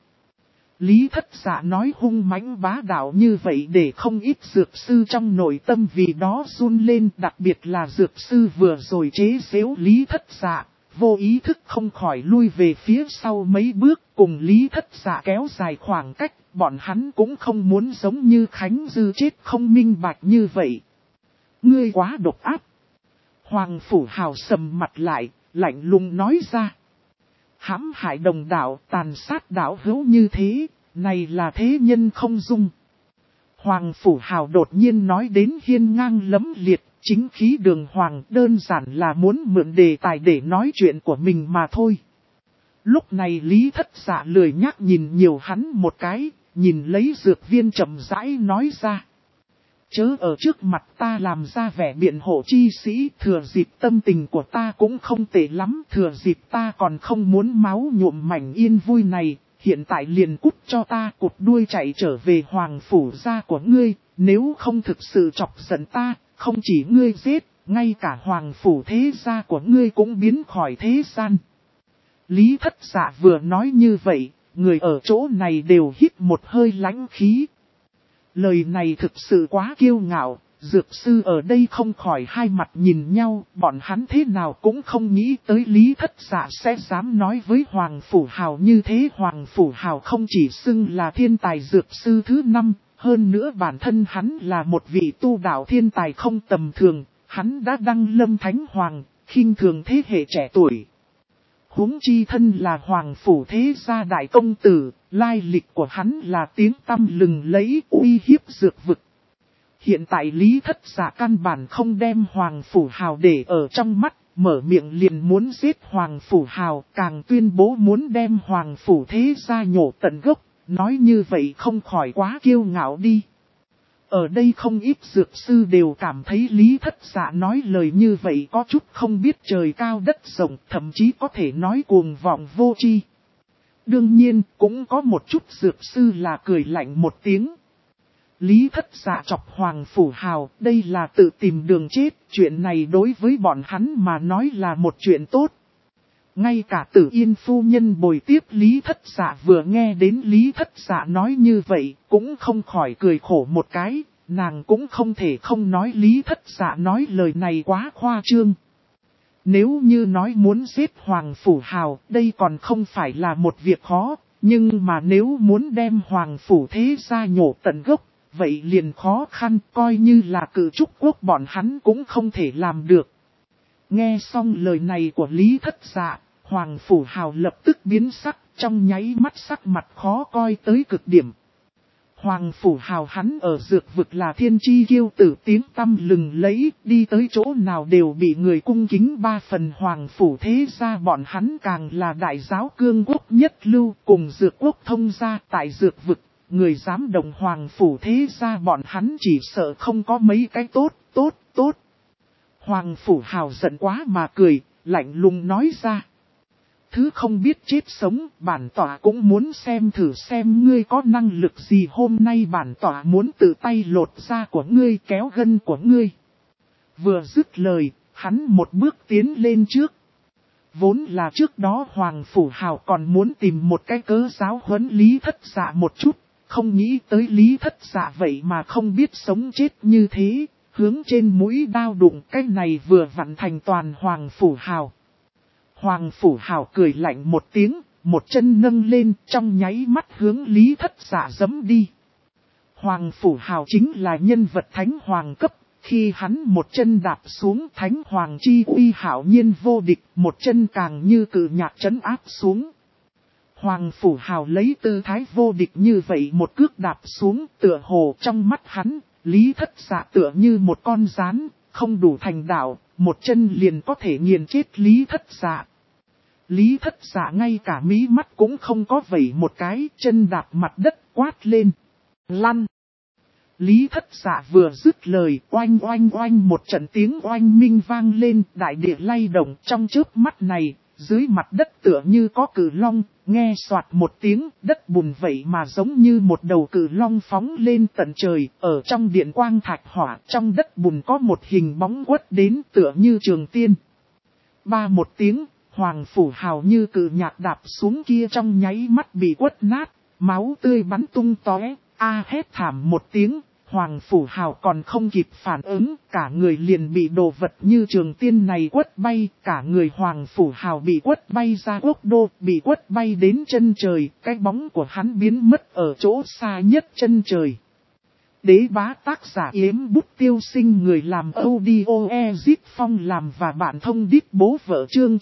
Lý Thất Dạ nói hung mãnh bá đạo như vậy để không ít dược sư trong nội tâm vì đó run lên, đặc biệt là dược sư vừa rồi chế giễu Lý Thất Dạ, vô ý thức không khỏi lui về phía sau mấy bước, cùng Lý Thất Dạ kéo dài khoảng cách, bọn hắn cũng không muốn giống như Khánh Dư chết không minh bạch như vậy. Ngươi quá độc ác. Hoàng Phủ Hào sầm mặt lại, lạnh lùng nói ra. Hãm hại đồng đạo, tàn sát đạo hữu như thế, này là thế nhân không dung. Hoàng Phủ Hào đột nhiên nói đến hiên ngang lẫm liệt, chính khí đường hoàng, đơn giản là muốn mượn đề tài để nói chuyện của mình mà thôi. Lúc này Lý Thất Dạ lười nhắc nhìn nhiều hắn một cái, nhìn lấy dược viên chậm rãi nói ra. Chớ ở trước mặt ta làm ra vẻ biện hộ chi sĩ, thừa dịp tâm tình của ta cũng không tệ lắm, thừa dịp ta còn không muốn máu nhuộm mảnh yên vui này, hiện tại liền cút cho ta cụt đuôi chạy trở về hoàng phủ gia của ngươi, nếu không thực sự chọc giận ta, không chỉ ngươi giết, ngay cả hoàng phủ thế gia của ngươi cũng biến khỏi thế gian. Lý Thất Dạ vừa nói như vậy, người ở chỗ này đều hít một hơi lãnh khí. Lời này thực sự quá kiêu ngạo, dược sư ở đây không khỏi hai mặt nhìn nhau, bọn hắn thế nào cũng không nghĩ tới Lý Thất Dạ sẽ dám nói với Hoàng Phủ Hào như thế. Hoàng Phủ Hào không chỉ xưng là thiên tài dược sư thứ 5, hơn nữa bản thân hắn là một vị tu đạo thiên tài không tầm thường, hắn đã đăng lâm thánh hoàng, khinh thường thế hệ trẻ tuổi. Huống chi thân là Hoàng Phủ thế gia đại công tử, lai lịch của hắn là tiếng tăm lừng lẫy uy hiếp dược vực. Hiện tại Lý Thất Dạ căn bản không đem Hoàng Phủ Hào để ở trong mắt, mở miệng liền muốn giết Hoàng Phủ Hào, càng tuyên bố muốn đem Hoàng Phủ thế gia nhổ tận gốc, nói như vậy không khỏi quá kiêu ngạo đi. Ở đây không ít dược sư đều cảm thấy Lý Thất Dạ nói lời như vậy có chút không biết trời cao đất rộng, thậm chí có thể nói cuồng vọng vô tri. Đương nhiên, cũng có một chút dược sư là cười lạnh một tiếng. Lý Thất Dạ chọc Hoàng Phủ Hào, đây là tự tìm đường chết, chuyện này đối với bọn hắn mà nói là một chuyện tốt. Ngay cả Tử Yên phu nhân bồi tiếp Lý Thất Dạ vừa nghe đến Lý Thất Dạ nói như vậy, cũng không khỏi cười khổ một cái, nàng cũng không thể không nói Lý Thất Dạ nói lời này quá khoa trương. Nếu như nói muốn giết Hoàng Phủ Hào, đây còn không phải là một việc khó, nhưng mà nếu muốn đem Hoàng Phủ thế gia nhổ tận gốc, vậy liền khó khăn, coi như là cử trúc quốc bọn hắn cũng không thể làm được. Nghe xong lời này của Lý Thất Dạ, Hoàng Phủ Hào lập tức biến sắc, trong nháy mắt sắc mặt khó coi tới cực điểm. Hoàng Phủ Hào hắn ở dược vực là thiên chi kiêu tử tiếng tăm lừng lẫy, đi tới chỗ nào đều bị người cung kính 3 phần. Hoàng Phủ thế gia bọn hắn càng là đại giáo cương quốc nhất lưu, cùng dược quốc thông gia tại dược vực, người dám động Hoàng Phủ thế gia bọn hắn chỉ sợ không có mấy cái tốt. Hoàng Phủ Hào giận quá mà cười, lạnh lùng nói ra. Thứ không biết chết sống, bản tỏa cũng muốn xem thử xem ngươi có năng lực gì. Hôm nay bản tỏa muốn tự tay lột da của ngươi, kéo gân của ngươi. Vừa dứt lời, hắn một bước tiến lên trước. Vốn là trước đó Hoàng Phủ Hào còn muốn tìm một cái cớ giáo huấn Lý Thất Dạ một chút, không nghĩ tới Lý Thất Dạ vậy mà không biết sống chết như thế, hướng trên mũi đao đụng. Cái này vừa vặn thành toàn Hoàng Phủ Hào. Hoàng Phủ Hào cười lạnh một tiếng, một chân nâng lên, trong nháy mắt hướng Lý Thất Dạ giẫm đi. Hoàng Phủ Hào chính là nhân vật thánh hoàng cấp, khi hắn một chân đạp xuống, thánh hoàng chi uy hạo nhiên vô địch, một chân càng như cự nhạc trấn áp xuống. Hoàng Phủ Hào lấy tư thái vô địch như vậy một cước đạp xuống, tựa hồ trong mắt hắn, Lý Thất Dạ tựa như một con gián, không đủ thành đạo, một chân liền có thể nghiền chết Lý Thất Dạ. Lý Thất Dạ ngay cả mí mắt cũng không có vẩy một cái, chân đạp mặt đất quát lên. Lăn! Lý Thất Dạ vừa dứt lời, oanh một trận tiếng oanh minh vang lên, đại địa lay động. Trong chớp mắt này, dưới mặt đất tựa như có cự long, nghe soạt một tiếng, đất bùn vậy mà giống như một đầu cự long phóng lên tận trời, ở trong điện quang thạch hỏa, trong đất bùn có một hình bóng quất đến tựa như Trường Tiên. Ba một tiếng, Hoàng Phủ Hào như cự nhạc đạp xuống kia trong nháy mắt bị quất nát, máu tươi bắn tung tóe, hét thảm một tiếng. Hoàng Phủ Hào còn không kịp phản ứng, cả người liền bị đồ vật như Trường Tiên này quất bay, cả người Hoàng Phủ Hào bị quất bay ra quốc đô, bị quất bay đến chân trời, cái bóng của hắn biến mất ở chỗ xa nhất chân trời. Đế bá tác giả Yếm Bút Tiêu Sinh, người làm audio Ezip Phong làm và bạn thông đít bố vợ chương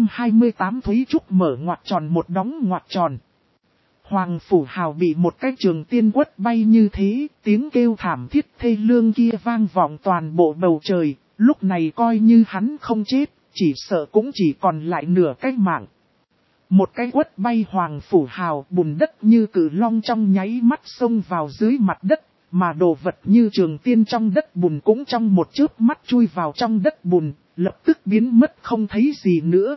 928 Thúy Trúc mở ngoặc tròn một đóng ngoặc tròn. Hoàng Phủ Hào bị một cái Trường Tiên quất bay như thế, tiếng kêu thảm thiết thê lương kia vang vọng toàn bộ bầu trời, lúc này coi như hắn không chết, chỉ sợ cũng chỉ còn lại nửa cái mạng. Một cái quất bay Hoàng Phủ Hào, bùn đất như cự long trong nháy mắt xông vào dưới mặt đất, mà đồ vật như Trường Tiên trong đất bùn cũng trong một chớp mắt chui vào trong đất bùn, lập tức biến mất không thấy gì nữa.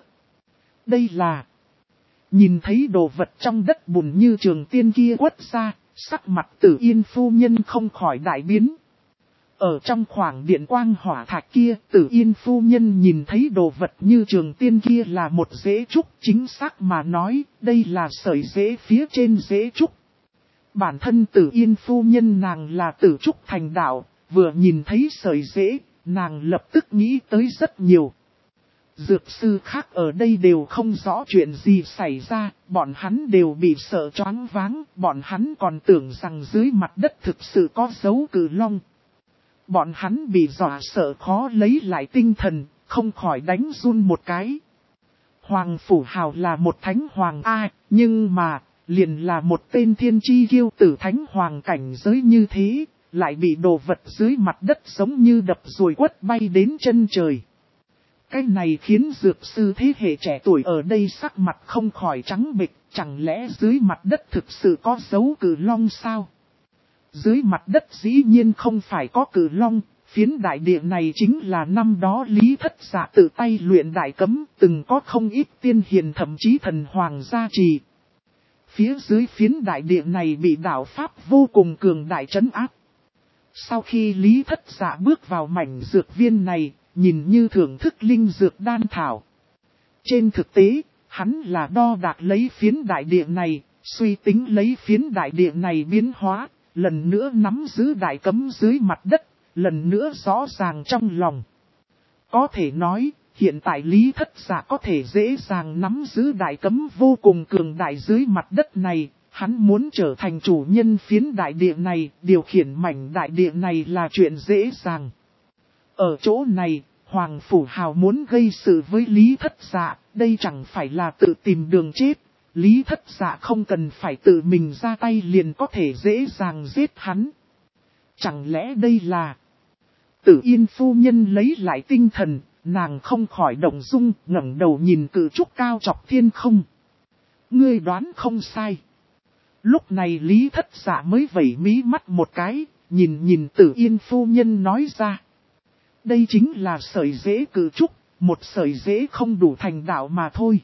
Đây là... Nhìn thấy đồ vật trong đất bùn như Trường Tiên kia quất ra, sắc mặt Tử Yên phu nhân không khỏi đại biến. Ở trong khoảng điện quang hỏa thạch kia, Tử Yên phu nhân nhìn thấy đồ vật như Trường Tiên kia là một rễ trúc, chính xác mà nói, đây là sợi rễ phía trên rễ trúc. Bản thân Tử Yên phu nhân nàng là tử trúc thành đạo, vừa nhìn thấy sợi rễ, nàng lập tức nghĩ tới rất nhiều. Dược sư khác ở đây đều không rõ chuyện gì xảy ra, bọn hắn đều bị sợ choáng váng, bọn hắn còn tưởng rằng dưới mặt đất thực sự có dấu cự long. Bọn hắn bị dọa sợ khó lấy lại tinh thần, không khỏi đánh run một cái. Hoàng Phủ Hào là một thánh hoàng nhưng mà, liền là một tên thiên chi kiêu tử thánh hoàng cảnh giới như thế, lại bị đồ vật dưới mặt đất giống như đập rồi quất bay đến chân trời. Cái này khiến dược sư thế hệ trẻ tuổi ở đây sắc mặt không khỏi trắng bệch, chẳng lẽ dưới mặt đất thực sự có dấu cự long sao? Dưới mặt đất dĩ nhiên không phải có cự long, phiến đại địa này chính là năm đó Lý Thất Dạ tự tay luyện đại cấm, từng có không ít tiên hiền thậm chí thần hoàng gia trì. Phía dưới phiến đại địa này bị đạo pháp vô cùng cường đại trấn áp. Sau khi Lý Thất Dạ bước vào mảnh dược viên này, nhìn như thưởng thức linh dược đan thảo. Trên thực tế, hắn là đo đạc lấy phiến đại địa này, suy tính lấy phiến đại địa này biến hóa, lần nữa nắm giữ đại cấm dưới mặt đất, lần nữa rõ ràng trong lòng. Có thể nói, hiện tại Lý Thất Dạ có thể dễ dàng nắm giữ đại cấm vô cùng cường đại dưới mặt đất này, hắn muốn trở thành chủ nhân phiến đại địa này, điều khiển mảnh đại địa này là chuyện dễ dàng. Ở chỗ này, Hoàng Phủ Hào muốn gây sự với Lý Thất Dạ, đây chẳng phải là tự tìm đường chết. Lý Thất Dạ không cần phải tự mình ra tay liền có thể dễ dàng giết hắn. Chẳng lẽ đây là... Tử Yên phu nhân lấy lại tinh thần, nàng không khỏi động dung, ngẩng đầu nhìn cự trúc cao chọc thiên không. Ngươi đoán không sai. Lúc này Lý Thất Dạ mới vẩy mí mắt một cái, nhìn Tử Yên phu nhân nói ra. Đây chính là sợi rễ cự trúc, một sợi rễ không đủ thành đạo mà thôi.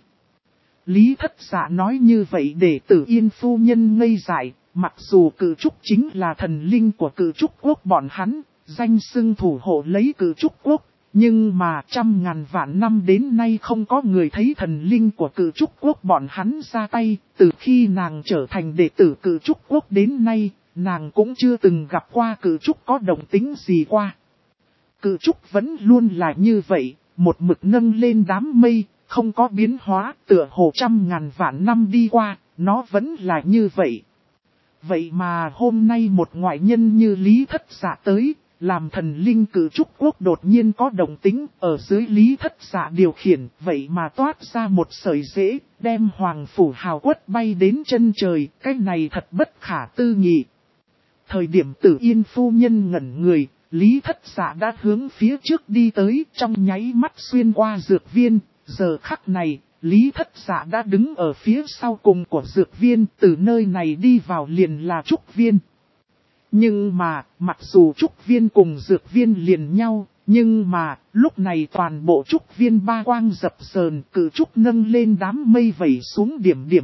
Lý Thất Dạ nói như vậy để Tử Yên phu nhân ngây dại, mặc dù cự trúc chính là thần linh của cự trúc quốc bọn hắn, danh xưng thủ hộ lấy cự trúc quốc, nhưng mà trăm ngàn vạn năm đến nay không có người thấy thần linh của cự trúc quốc bọn hắn ra tay, từ khi nàng trở thành đệ tử cự trúc quốc đến nay, nàng cũng chưa từng gặp qua cự trúc có động tính gì qua. Cự trúc vẫn luôn là như vậy, một mực nâng lên đám mây, không có biến hóa, tựa hồ trăm ngàn vạn năm đi qua, nó vẫn là như vậy. Vậy mà hôm nay một ngoại nhân như Lý Thất Dạ tới, làm thần linh cự trúc quốc đột nhiên có động tính, ở dưới Lý Thất Dạ điều khiển, vậy mà toát ra một sợi rễ, đem Hoàng Phủ Hào quất bay đến chân trời, cái này thật bất khả tư nghị. Thời điểm Tử Yên phu nhân ngẩn người, Lý Thất Dạ đã hướng phía trước đi tới, trong nháy mắt xuyên qua dược viên, giờ khắc này, Lý Thất Dạ đã đứng ở phía sau cùng của dược viên, từ nơi này đi vào liền là trúc viên. Nhưng mà, mặc dù trúc viên cùng dược viên liền nhau, Nhưng mà, lúc này toàn bộ trúc viên ba quang dập dờn, cử trúc nâng lên đám mây vẩy xuống điểm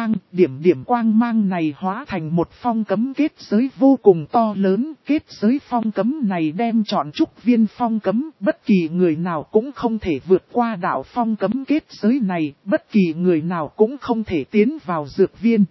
quang mang này hóa thành một phong cấm kết giới vô cùng to lớn. Kết giới phong cấm này đem trọn trúc viên phong cấm, bất kỳ người nào cũng không thể vượt qua đạo phong cấm kết giới này, bất kỳ người nào cũng không thể tiến vào dược viên.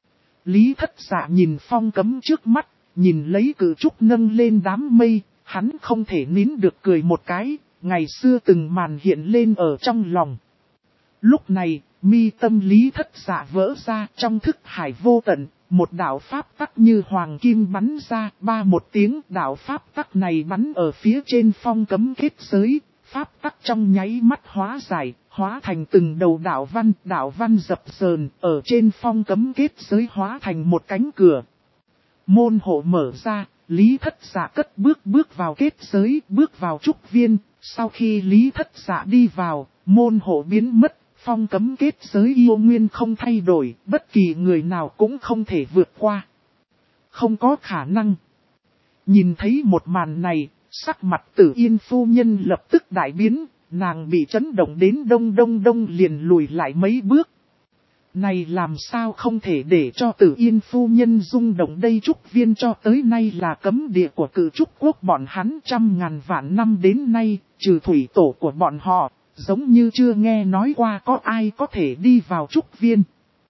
Lý Thất Dạ nhìn phong cấm trước mắt, nhìn lấy cử trúc nâng lên đám mây. Hắn không thể nín được cười một cái, ngày xưa từng màn hiện lên ở trong lòng. Lúc này, mi tâm Lý Thất Dạ vỡ ra trong thức hải vô tận, một đạo pháp tắc như hoàng kim bắn ra, một tiếng đạo pháp tắc này bắn ở phía trên phong cấm kết giới, pháp tắc trong nháy mắt hóa giải, hóa thành từng đầu đạo văn dập dờn, ở trên phong cấm kết giới hóa thành một cánh cửa. Môn hộ mở ra. Lý Thất Dạ cất bước vào kết giới, bước vào trúc viên. Sau khi Lý Thất Dạ đi vào, môn hộ biến mất, phong cấm kết giới yêu nguyên không thay đổi, bất kỳ người nào cũng không thể vượt qua. Không có khả năng. Nhìn thấy một màn này, sắc mặt Tử Yên phu nhân lập tức đại biến, nàng bị chấn động đến đông liền lùi lại mấy bước. Này làm sao không thể để cho Tử Yên phu nhân rung động đây, trúc viên cho tới nay là cấm địa của cử trúc quốc bọn hắn trăm ngàn vạn năm đến nay, trừ thủy tổ của bọn họ, giống như chưa nghe nói qua có ai có thể đi vào trúc viên.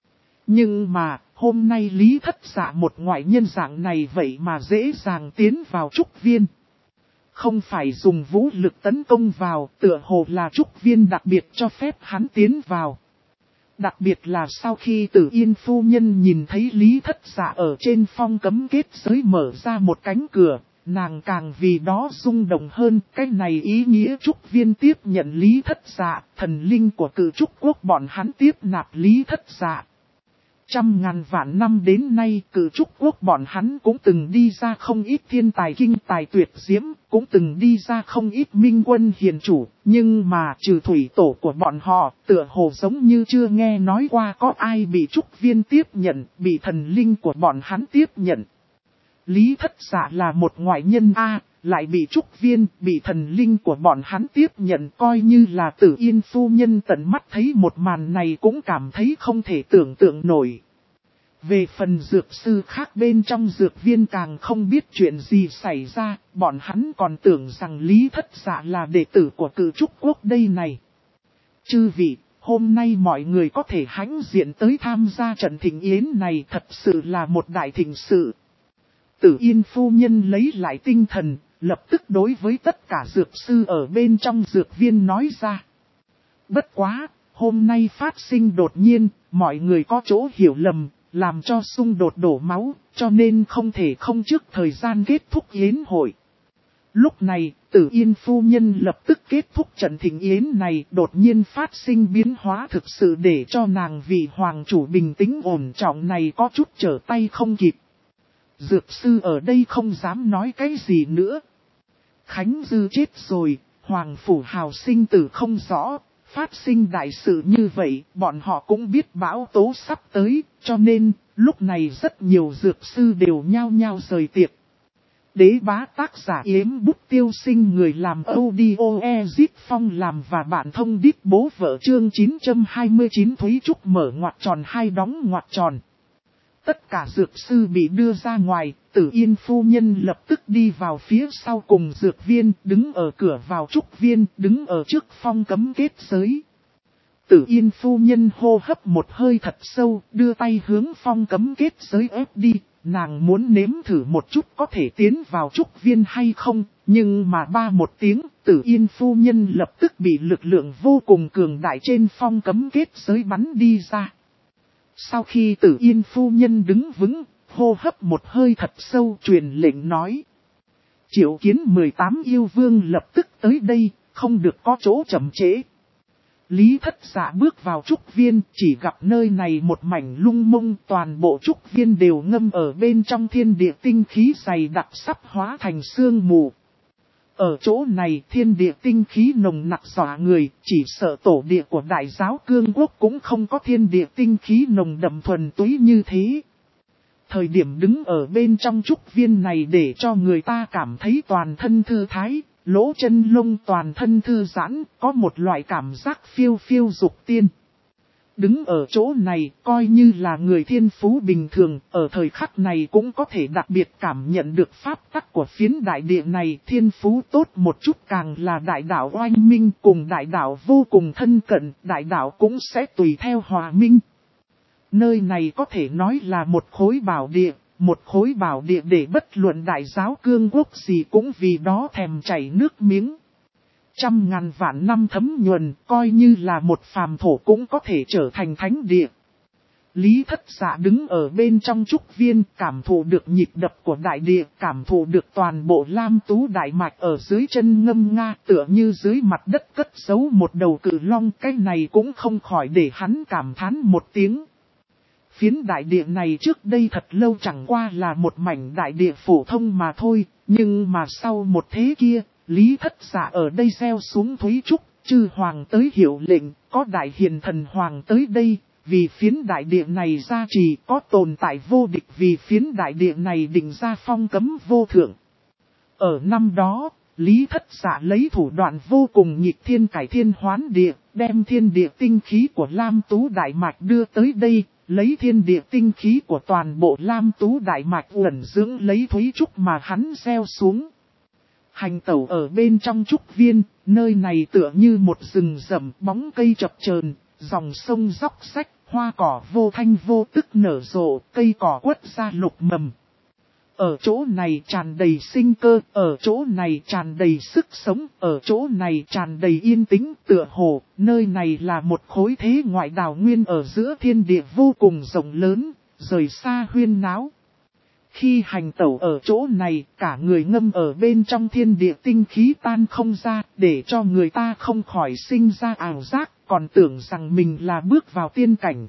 Nhưng mà, hôm nay Lý Thất Dạ một ngoại nhân dạng này vậy mà dễ dàng tiến vào trúc viên. Không phải dùng vũ lực tấn công vào, tựa hồ là trúc viên đặc biệt cho phép hắn tiến vào. Đặc biệt là sau khi Tử Yên phu nhân nhìn thấy Lý Thất Dạ ở trên phong cấm kết giới mở ra một cánh cửa, nàng càng vì đó rung động hơn. Cái này ý nghĩa trúc viên tiếp nhận Lý Thất Dạ, thần linh của cử trúc quốc bọn hắn tiếp nạp Lý Thất Dạ. Trăm ngàn vạn năm đến nay, cử trúc quốc bọn hắn cũng từng đi ra không ít thiên tài kinh tài tuyệt diễm, cũng từng đi ra không ít minh quân hiền chủ, nhưng mà trừ thủy tổ của bọn họ, tựa hồ giống như chưa nghe nói qua có ai bị trúc viên tiếp nhận, bị thần linh của bọn hắn tiếp nhận. Lý Thất Dạ là một ngoại nhân lại bị trúc viên, bị thần linh của bọn hắn tiếp nhận, coi như là Tử Yên phu nhân tận mắt thấy một màn này cũng cảm thấy không thể tưởng tượng nổi. Về phần dược sư khác bên trong dược viên càng không biết chuyện gì xảy ra, bọn hắn còn tưởng rằng Lý Thất Dạ là đệ tử của cử trúc quốc đây này. Chư vị, hôm nay mọi người có thể hãnh diện tới tham gia trận thịnh yến này thật sự là một đại thịnh sự. Tử Yên phu nhân lấy lại tinh thần, lập tức đối với tất cả dược sư ở bên trong dược viên nói ra. Bất quá, hôm nay phát sinh đột nhiên, mọi người có chỗ hiểu lầm, làm cho xung đột đổ máu, cho nên không thể không trước thời gian kết thúc yến hội. Lúc này, Tử Yên phu nhân lập tức kết thúc trận thịnh yến này, đột nhiên phát sinh biến hóa thực sự để cho nàng vị hoàng chủ bình tĩnh ổn trọng này có chút trở tay không kịp. Dược sư ở đây không dám nói cái gì nữa. Khánh Dư chết rồi, hoàng phủ hào sinh tử không rõ, phát sinh đại sự như vậy, bọn họ cũng biết bão tố sắp tới, cho nên, lúc này rất nhiều dược sư đều nhao nhao rời tiệc. Đế bá tác giả Yếm Bút Tiêu Sinh, người làm audio Ezit Phong làm và bạn thông đít bố vợ chương 929 Thúy Trúc mở ngoặc tròn hai đóng ngoặc tròn. Tất cả dược sư bị đưa ra ngoài, Tử Yên phu nhân lập tức đi vào phía sau cùng dược viên, đứng ở cửa vào trúc viên, đứng ở trước phong cấm kết giới. Tử Yên phu nhân hô hấp một hơi thật sâu, đưa tay hướng phong cấm kết giới ép đi, nàng muốn nếm thử một chút có thể tiến vào trúc viên hay không, nhưng mà một tiếng, Tử Yên phu nhân lập tức bị lực lượng vô cùng cường đại trên phong cấm kết giới bắn đi ra. Sau khi Tử Yên phu nhân đứng vững, hô hấp một hơi thật sâu truyền lệnh nói. Triệu Kiến 18 yêu vương lập tức tới đây, không được có chỗ chậm trễ. Lý Thất Dạ bước vào trúc viên, chỉ gặp nơi này một mảnh lung mông, toàn bộ trúc viên đều ngâm ở bên trong thiên địa tinh khí dày đặc sắp hóa thành sương mù. Ở chỗ này thiên địa tinh khí nồng nặc dọa người, chỉ sợ tổ địa của đại giáo cương quốc cũng không có thiên địa tinh khí nồng đậm thuần túy như thế. Thời điểm đứng ở bên trong trúc viên này để cho người ta cảm thấy toàn thân thư thái, lỗ chân lông toàn thân thư giãn, có một loại cảm giác phiêu phiêu dục tiên. Đứng ở chỗ này, coi như là người thiên phú bình thường, ở thời khắc này cũng có thể đặc biệt cảm nhận được pháp tắc của phiến đại địa này. Thiên phú tốt một chút càng là đại đạo oanh minh, cùng đại đạo vô cùng thân cận, đại đạo cũng sẽ tùy theo hòa minh. Nơi này có thể nói là một khối bảo địa để bất luận đại giáo cương quốc gì cũng vì đó thèm chảy nước miếng. Trăm ngàn vạn năm thấm nhuần, coi như là một phàm thổ cũng có thể trở thành thánh địa. Lý Thất Dạ đứng ở bên trong trúc viên, cảm thụ được nhịp đập của đại địa, cảm thụ được toàn bộ lam tú đại mạch ở dưới chân ngâm nga, tựa như dưới mặt đất cất giấu một đầu cự long. Cái này cũng không khỏi để hắn cảm thán một tiếng. Phiến đại địa này trước đây thật lâu chẳng qua là một mảnh đại địa phổ thông mà thôi, nhưng mà sau một thế kia, Lý Thất Dạ ở đây gieo xuống thúy trúc, chư hoàng tới hiệu lệnh, có đại hiền thần hoàng tới đây, vì phiến đại địa này gia trì, có tồn tại vô địch vì phiến đại địa này định ra phong cấm vô thượng. Ở năm đó, Lý Thất Dạ lấy thủ đoạn vô cùng nghịch thiên cải thiên hoán địa, đem thiên địa tinh khí của Lam Tú Đại Mạch đưa tới đây, lấy thiên địa tinh khí của toàn bộ Lam Tú Đại Mạch ẩn dưỡng lấy thúy trúc mà hắn gieo xuống. Hành tẩu ở bên trong trúc viên, nơi này tựa như một rừng rậm, bóng cây chập chờn, dòng sông róc rách, hoa cỏ vô thanh vô tức nở rộ, cây cỏ quất ra lục mầm. Ở chỗ này tràn đầy sinh cơ, ở chỗ này tràn đầy sức sống, ở chỗ này tràn đầy yên tĩnh, tựa hồ, nơi này là một khối thế ngoại đảo nguyên ở giữa thiên địa vô cùng rộng lớn, rời xa huyên náo. Khi hành tẩu ở chỗ này, cả người ngâm ở bên trong thiên địa tinh khí tan không ra, để cho người ta không khỏi sinh ra ảo giác, còn tưởng rằng mình là bước vào tiên cảnh.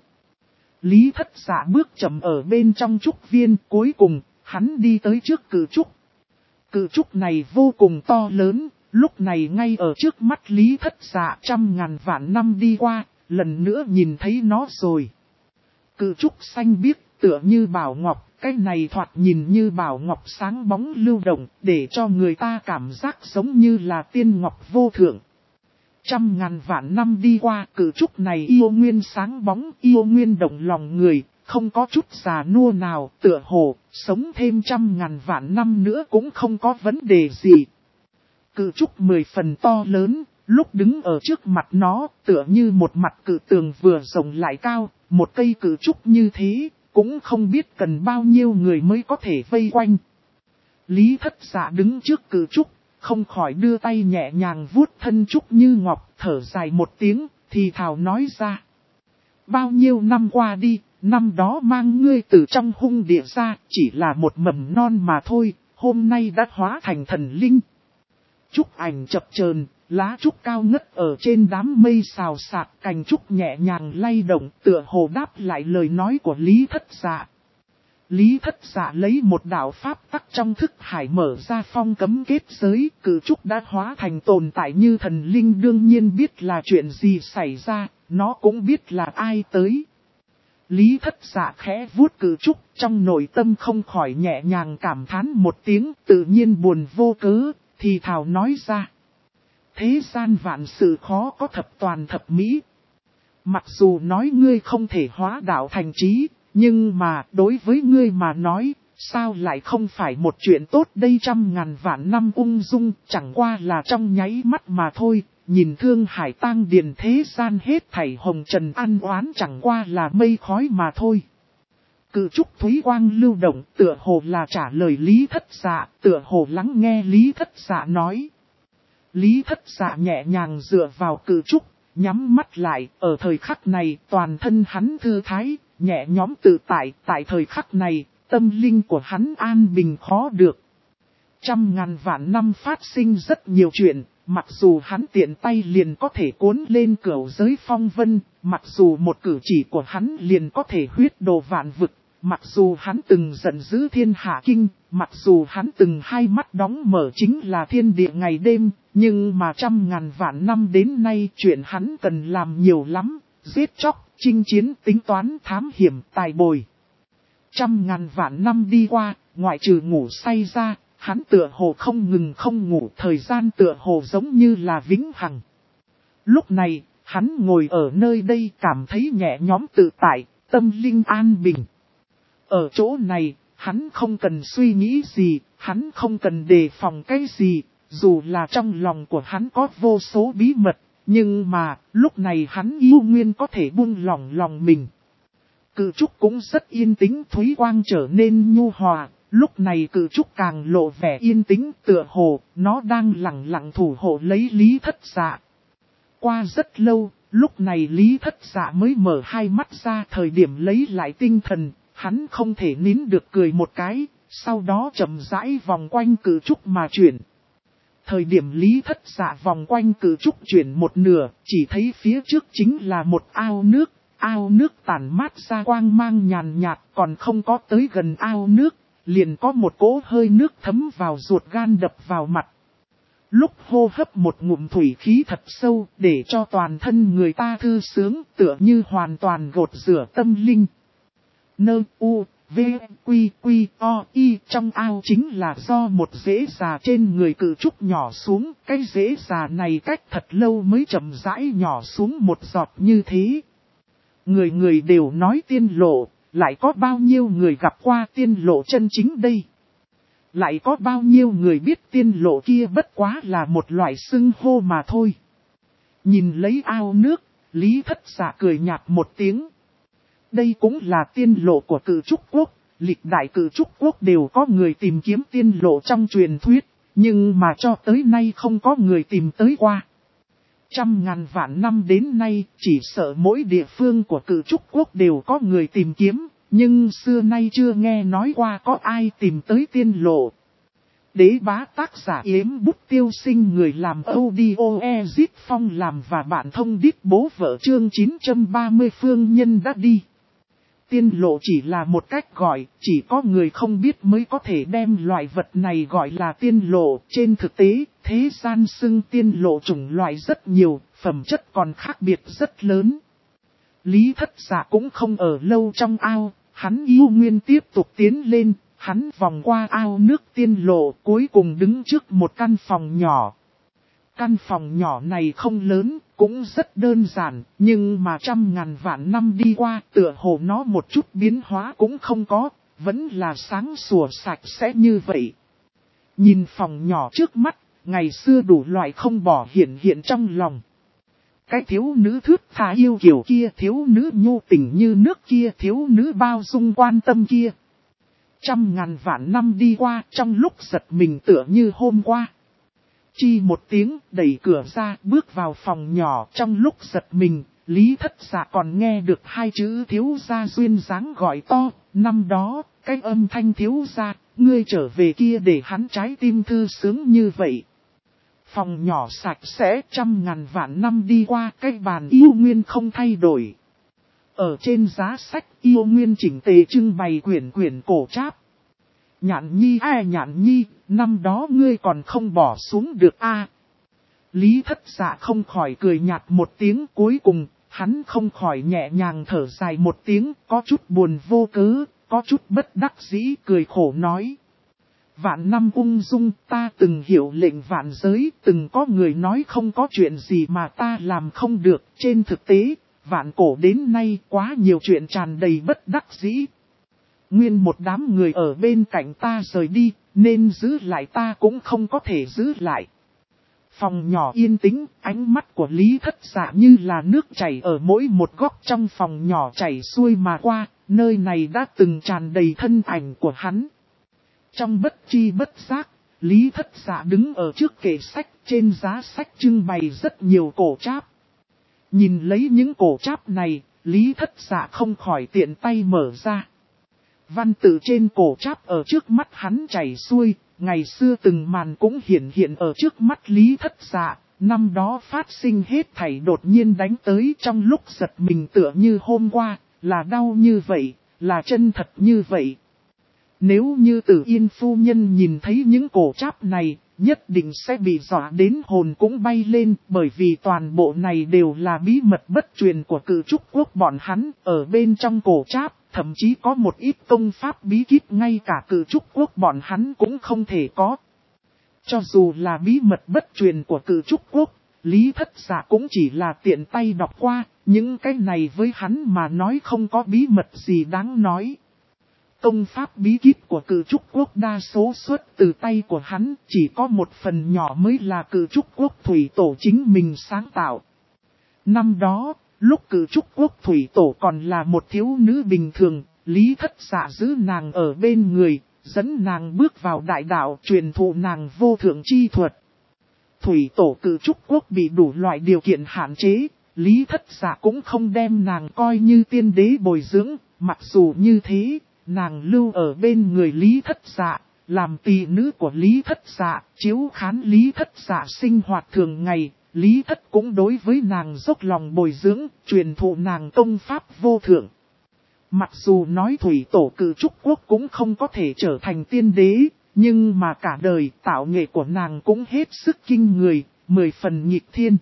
Lý Thất Dạ bước chậm ở bên trong trúc viên, cuối cùng, hắn đi tới trước cự trúc. Cự trúc này vô cùng to lớn, lúc này ngay ở trước mắt Lý Thất Dạ, trăm ngàn vạn năm đi qua, lần nữa nhìn thấy nó rồi. Cự trúc xanh biếc, tựa như bảo ngọc. Cái này thoạt nhìn như bảo ngọc sáng bóng lưu động, để cho người ta cảm giác giống như là tiên ngọc vô thượng. Trăm ngàn vạn năm đi qua, cự trúc này yêu nguyên sáng bóng, yêu nguyên động lòng người, không có chút già nua nào, tựa hồ, sống thêm trăm ngàn vạn năm nữa cũng không có vấn đề gì. Cự trúc 10 phần to lớn, lúc đứng ở trước mặt nó, tựa như một mặt cự tường vừa rộng lại cao, một cây cự trúc như thế. Cũng không biết cần bao nhiêu người mới có thể vây quanh. Lý Thất Dạ đứng trước cự trúc, không khỏi đưa tay nhẹ nhàng vuốt thân trúc như ngọc, thở dài một tiếng, thì thào nói ra. Bao nhiêu năm qua đi, năm đó mang ngươi từ trong hung địa ra, chỉ là một mầm non mà thôi, hôm nay đã hóa thành thần linh. Trúc ảnh chập chờn, lá trúc cao ngất ở trên đám mây xào xạc, cành trúc nhẹ nhàng lay động, tựa hồ đáp lại lời nói của Lý Thất Dạ. Lý Thất Dạ lấy một đạo pháp tắc trong thức hải mở ra phong cấm kết giới, cự trúc đã hóa thành tồn tại như thần linh, đương nhiên biết là chuyện gì xảy ra, nó cũng biết là ai tới. Lý Thất Dạ khẽ vuốt cự trúc, trong nội tâm không khỏi nhẹ nhàng cảm thán một tiếng, tự nhiên buồn vô cớ, thì thào nói ra. Thế gian vạn sự khó có thập toàn thập mỹ. Mặc dù nói ngươi không thể hóa đạo thành trí, nhưng mà đối với ngươi mà nói, sao lại không phải một chuyện tốt đây? Trăm ngàn vạn năm ung dung, chẳng qua là trong nháy mắt mà thôi, nhìn thương hải tang điền thế gian hết thảy hồng trần ăn oán chẳng qua là mây khói mà thôi. Cự trúc thúy quang lưu động, tựa hồ là trả lời Lý Thất Dạ, tựa hồ lắng nghe Lý Thất Dạ nói. Lý Thất Dạ nhẹ nhàng dựa vào cự trúc, nhắm mắt lại, ở thời khắc này toàn thân hắn thư thái, nhẹ nhõm tự tại thời khắc này, tâm linh của hắn an bình khó được. Trăm ngàn vạn năm phát sinh rất nhiều chuyện, mặc dù hắn tiện tay liền có thể cuốn lên cửu giới phong vân, mặc dù một cử chỉ của hắn liền có thể huyết đồ vạn vực, mặc dù hắn từng giận dữ thiên hạ kinh, mặc dù hắn từng hai mắt đóng mở chính là thiên địa ngày đêm, nhưng mà trăm ngàn vạn năm đến nay chuyện hắn cần làm nhiều lắm, giết chóc, chinh chiến, tính toán, thám hiểm, tài bồi. Trăm ngàn vạn năm đi qua, ngoại trừ ngủ say ra, hắn tựa hồ không ngừng không ngủ, thời gian tựa hồ giống như là vĩnh hằng. Lúc này, hắn ngồi ở nơi đây cảm thấy nhẹ nhõm tự tại, tâm linh an bình. Ở chỗ này, hắn không cần suy nghĩ gì, hắn không cần đề phòng cái gì, dù là trong lòng của hắn có vô số bí mật, nhưng mà, lúc này hắn yêu nguyên có thể buông lỏng lòng mình. Cự trúc cũng rất yên tĩnh, thúy quang trở nên nhu hòa, lúc này cự trúc càng lộ vẻ yên tĩnh tựa hồ, nó đang lặng lặng thủ hộ lấy Lý Thất Dạ. Qua rất lâu, lúc này Lý Thất Dạ mới mở hai mắt ra, thời điểm lấy lại tinh thần, hắn không thể nín được cười một cái, sau đó chậm rãi vòng quanh cự trúc mà chuyển. Thời điểm Lý Thất Dạ vòng quanh cự trúc chuyển một nửa, chỉ thấy phía trước chính là một ao nước tản mát ra quang mang nhàn nhạt, còn không có tới gần ao nước, liền có một cỗ hơi nước thấm vào ruột gan đập vào mặt. Lúc hô hấp một ngụm thủy khí thật sâu, để cho toàn thân người ta thư sướng, tựa như hoàn toàn gột rửa tâm linh. Nơ u, v, quy quy, o, y, trong ao chính là do một rễ già trên người cự trúc nhỏ xuống, cái rễ già này cách thật lâu mới chậm rãi nhỏ xuống một giọt như thế. Người người đều nói tiên lộ, lại có bao nhiêu người gặp qua tiên lộ chân chính đây? Lại có bao nhiêu người biết tiên lộ kia bất quá là một loại xưng hô mà thôi. Nhìn lấy ao nước, Lý Thất Dạ cười nhạt một tiếng. Đây cũng là tiên lộ của cự trúc quốc, lịch đại cự trúc quốc đều có người tìm kiếm tiên lộ trong truyền thuyết, nhưng mà cho tới nay không có người tìm tới qua. Trăm ngàn vạn năm đến nay, chỉ sợ mỗi địa phương của cự trúc quốc đều có người tìm kiếm, nhưng xưa nay chưa nghe nói qua có ai tìm tới tiên lộ. Đế bá tác giả Yếm Bút Tiêu Sinh, người làm audio Ezit Phong làm và bạn thông đít bố vợ chương 930 phương nhân đã đi. Tiên lộ chỉ là một cách gọi, chỉ có người không biết mới có thể đem loại vật này gọi là tiên lộ. Trên thực tế, thế gian xưng tiên lộ chủng loại rất nhiều, phẩm chất còn khác biệt rất lớn. Lý Thất Dạ cũng không ở lâu trong ao, hắn yêu nguyên tiếp tục tiến lên, hắn vòng qua ao nước tiên lộ, cuối cùng đứng trước một căn phòng nhỏ. Căn phòng nhỏ này không lớn, cũng rất đơn giản, nhưng mà trăm ngàn vạn năm đi qua, tựa hồ nó một chút biến hóa cũng không có, vẫn là sáng sủa sạch sẽ như vậy. Nhìn phòng nhỏ trước mắt, ngày xưa đủ loại không bỏ hiện trong lòng. Cái thiếu nữ thướt tha yêu kiều kia, thiếu nữ nhu tình như nước kia, thiếu nữ bao dung quan tâm kia. Trăm ngàn vạn năm đi qua, trong lúc giật mình tựa như hôm qua. Chi một tiếng, đẩy cửa ra, bước vào phòng nhỏ, trong lúc giật mình, Lý Thất Dạ còn nghe được hai chữ thiếu gia duyên dáng gọi to. Năm đó, cái âm thanh thiếu gia, ngươi trở về kia để hắn trái tim thư sướng như vậy. Phòng nhỏ sạch sẽ, trăm ngàn vạn năm đi qua, cái bàn yêu nguyên không thay đổi. Ở trên giá sách yêu nguyên chỉnh tề trưng bày quyển cổ tráp. Nhạn nhi nhạn nhi, năm đó ngươi còn không bỏ xuống được Lý Thất Dạ không khỏi cười nhạt một tiếng, cuối cùng, hắn không khỏi nhẹ nhàng thở dài một tiếng, có chút buồn vô cớ, có chút bất đắc dĩ cười khổ nói. Vạn năm ung dung, ta từng hiểu lệnh vạn giới, từng có người nói không có chuyện gì mà ta làm không được, trên thực tế, vạn cổ đến nay quá nhiều chuyện tràn đầy bất đắc dĩ. Nguyên một đám người ở bên cạnh ta rời đi, nên giữ lại ta cũng không có thể giữ lại. Phòng nhỏ yên tĩnh, ánh mắt của Lý Thất Dạ như là nước chảy ở mỗi một góc trong phòng nhỏ chảy xuôi mà qua, nơi này đã từng tràn đầy thân ảnh của hắn. Trong bất chi bất giác, Lý Thất Dạ đứng ở trước kệ sách, trên giá sách trưng bày rất nhiều cổ tráp. Nhìn lấy những cổ tráp này, Lý Thất Dạ không khỏi tiện tay mở ra. Văn tự trên cổ tráp ở trước mắt hắn chảy xuôi, ngày xưa từng màn cũng hiện ở trước mắt Lý Thất Dạ, năm đó phát sinh hết thảy đột nhiên đánh tới trong lúc giật mình tựa như hôm qua, là đau như vậy, là chân thật như vậy. Nếu như Tử Yên phu nhân nhìn thấy những cổ tráp này, nhất định sẽ bị dọa đến hồn cũng bay lên, bởi vì toàn bộ này đều là bí mật bất truyền của Cự Trúc Quốc bọn hắn, ở bên trong cổ tráp, thậm chí có một ít công pháp bí kíp ngay cả Cự Trúc Quốc bọn hắn cũng không thể có. Cho dù là bí mật bất truyền của Cự Trúc Quốc, Lý Thất Dạ cũng chỉ là tiện tay đọc qua, những cái này với hắn mà nói không có bí mật gì đáng nói. Công pháp bí kíp của Cự Trúc Quốc đa số xuất từ tay của hắn, chỉ có một phần nhỏ mới là Cự Trúc Quốc Thủy Tổ chính mình sáng tạo. Năm đó, lúc Cự Trúc Quốc Thủy Tổ còn là một thiếu nữ bình thường, Lý Thất Dạ giữ nàng ở bên người, dẫn nàng bước vào đại đạo, truyền thụ nàng vô thượng chi thuật. Thủy Tổ Cự Trúc Quốc bị đủ loại điều kiện hạn chế, Lý Thất Dạ cũng không đem nàng coi như tiên đế bồi dưỡng, mặc dù như thế, nàng lưu ở bên người Lý Thất Dạ, làm tỳ nữ của Lý Thất Dạ, chiếu khán Lý Thất Dạ sinh hoạt thường ngày, Lý Thất cũng đối với nàng dốc lòng bồi dưỡng, truyền thụ nàng công pháp vô thượng. Mặc dù nói Thủy Tổ Cự Trúc Quốc cũng không có thể trở thành tiên đế, nhưng mà cả đời tạo nghệ của nàng cũng hết sức kinh người, 10 phần nghịch thiên.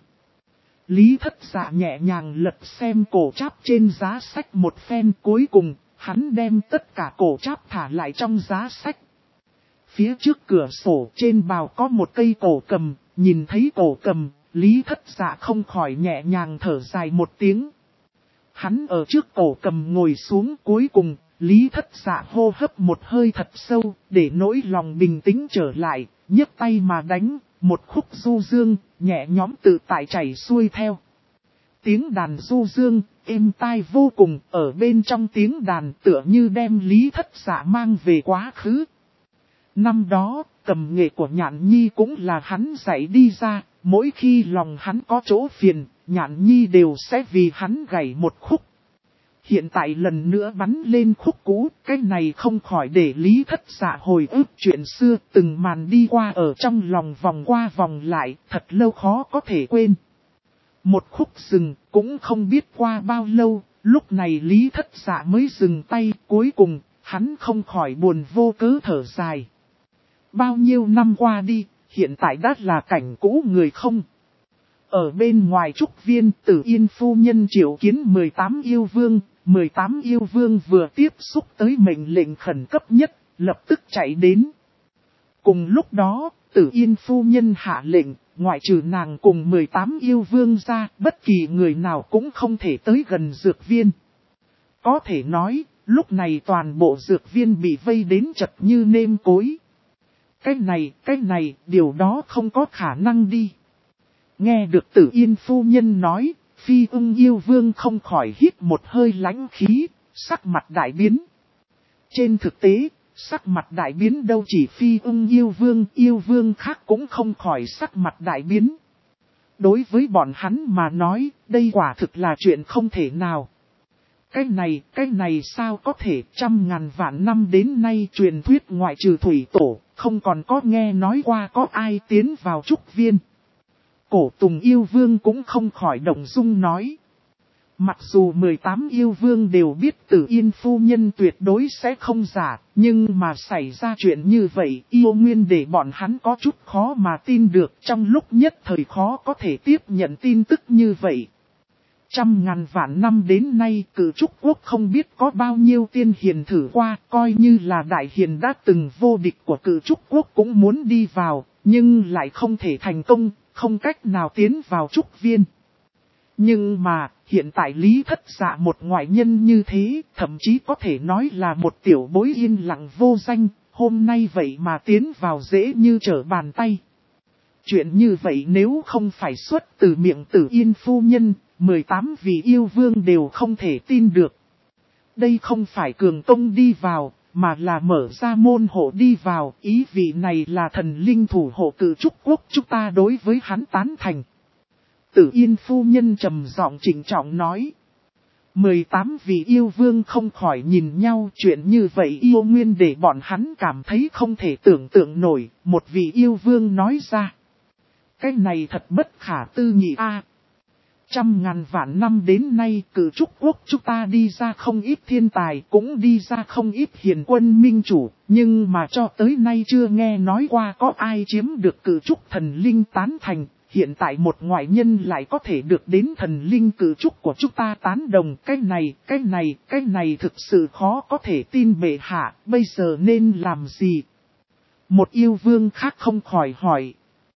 Lý Thất Dạ nhẹ nhàng lật xem cổ tráp trên giá sách một phen, cuối cùng, hắn đem tất cả cổ tráp thả lại trong giá sách. Phía trước cửa sổ trên bào có một cây cổ cầm, nhìn thấy cổ cầm, Lý Thất Dạ không khỏi nhẹ nhàng thở dài một tiếng. Hắn ở trước cổ cầm ngồi xuống, cuối cùng, Lý Thất Dạ hô hấp một hơi thật sâu, để nỗi lòng bình tĩnh trở lại, nhấc tay mà đánh, một khúc du dương, nhẹ nhõm tự tại chảy xuôi theo. Tiếng đàn du dương, êm tai vô cùng, ở bên trong tiếng đàn tựa như đem Lý Thất Dạ mang về quá khứ. Năm đó, cầm nghệ của Nhạn Nhi cũng là hắn dạy đi ra, mỗi khi lòng hắn có chỗ phiền, Nhạn Nhi đều sẽ vì hắn gảy một khúc. Hiện tại lần nữa bắn lên khúc cũ, cái này không khỏi để Lý Thất Dạ hồi ức chuyện xưa, từng màn đi qua ở trong lòng vòng qua vòng lại, thật lâu khó có thể quên. Một khúc dừng, cũng không biết qua bao lâu, lúc này Lý Thất Dạ mới dừng tay, cuối cùng, hắn không khỏi buồn vô cớ thở dài. Bao nhiêu năm qua đi, hiện tại đã là cảnh cũ người không. Ở bên ngoài trúc viên, Tử Yên phu nhân triệu kiến 18 yêu vương, 18 yêu vương vừa tiếp xúc tới mệnh lệnh khẩn cấp nhất, lập tức chạy đến. Cùng lúc đó, Tử Yên phu nhân hạ lệnh, ngoại trừ nàng cùng 18 yêu vương ra, bất kỳ người nào cũng không thể tới gần dược viên. Có thể nói, lúc này toàn bộ dược viên bị vây đến chật như nêm cối. Cái này, điều đó không có khả năng đi. Nghe được Tử Yên phu nhân nói, Phi Ưng yêu vương không khỏi hít một hơi lãnh khí, sắc mặt đại biến. Trên thực tế, sắc mặt đại biến đâu chỉ Phi Ưng yêu vương khác cũng không khỏi sắc mặt đại biến. Đối với bọn hắn mà nói, đây quả thực là chuyện không thể nào. Cái này sao có thể, trăm ngàn vạn năm đến nay truyền thuyết ngoại trừ Thủy Tổ, không còn có nghe nói qua có ai tiến vào trúc viên. Cổ Tùng yêu vương cũng không khỏi động dung nói. Mặc dù 18 yêu vương đều biết Tử Yên phu nhân tuyệt đối sẽ không giả, nhưng mà xảy ra chuyện như vậy, yêu nguyên để bọn hắn có chút khó mà tin được, trong lúc nhất thời khó có thể tiếp nhận tin tức như vậy. Trăm ngàn vạn năm đến nay, Cự Trúc Quốc không biết có bao nhiêu tiên hiền thử qua, coi như là đại hiền đã từng vô địch của Cự Trúc Quốc cũng muốn đi vào, nhưng lại không thể thành công, không cách nào tiến vào trúc viên. Nhưng mà, hiện tại Lý Thất Dạ một ngoại nhân như thế, thậm chí có thể nói là một tiểu bối yên lặng vô danh, hôm nay vậy mà tiến vào dễ như trở bàn tay. Chuyện như vậy nếu không phải xuất từ miệng Tử Yên phu nhân, 18 vị yêu vương đều không thể tin được. Đây không phải cường công đi vào, mà là mở ra môn hộ đi vào, ý vị này là thần linh thủ hộ Cự Trúc Quốc, chúng ta đối với hắn tán thành. Tử Yên phu nhân trầm giọng trịnh trọng nói. 18 vị yêu vương không khỏi nhìn nhau, chuyện như vậy yêu nguyên để bọn hắn cảm thấy không thể tưởng tượng nổi, một vị yêu vương nói ra. Cái này thật bất khả tư nghị a. trăm ngàn vạn năm đến nay Cử Trúc quốc chúng ta đi ra không ít thiên tài, cũng đi ra không ít hiền quân minh chủ, nhưng mà cho tới nay chưa nghe nói qua có ai chiếm được Cử Trúc thần linh tán thành. Hiện tại một ngoại nhân lại có thể được đến thần linh Cử Trúc của chúng ta tán đồng. Cái này thực sự khó có thể tin bệ hạ, bây giờ nên làm gì? Một yêu vương khác không khỏi hỏi.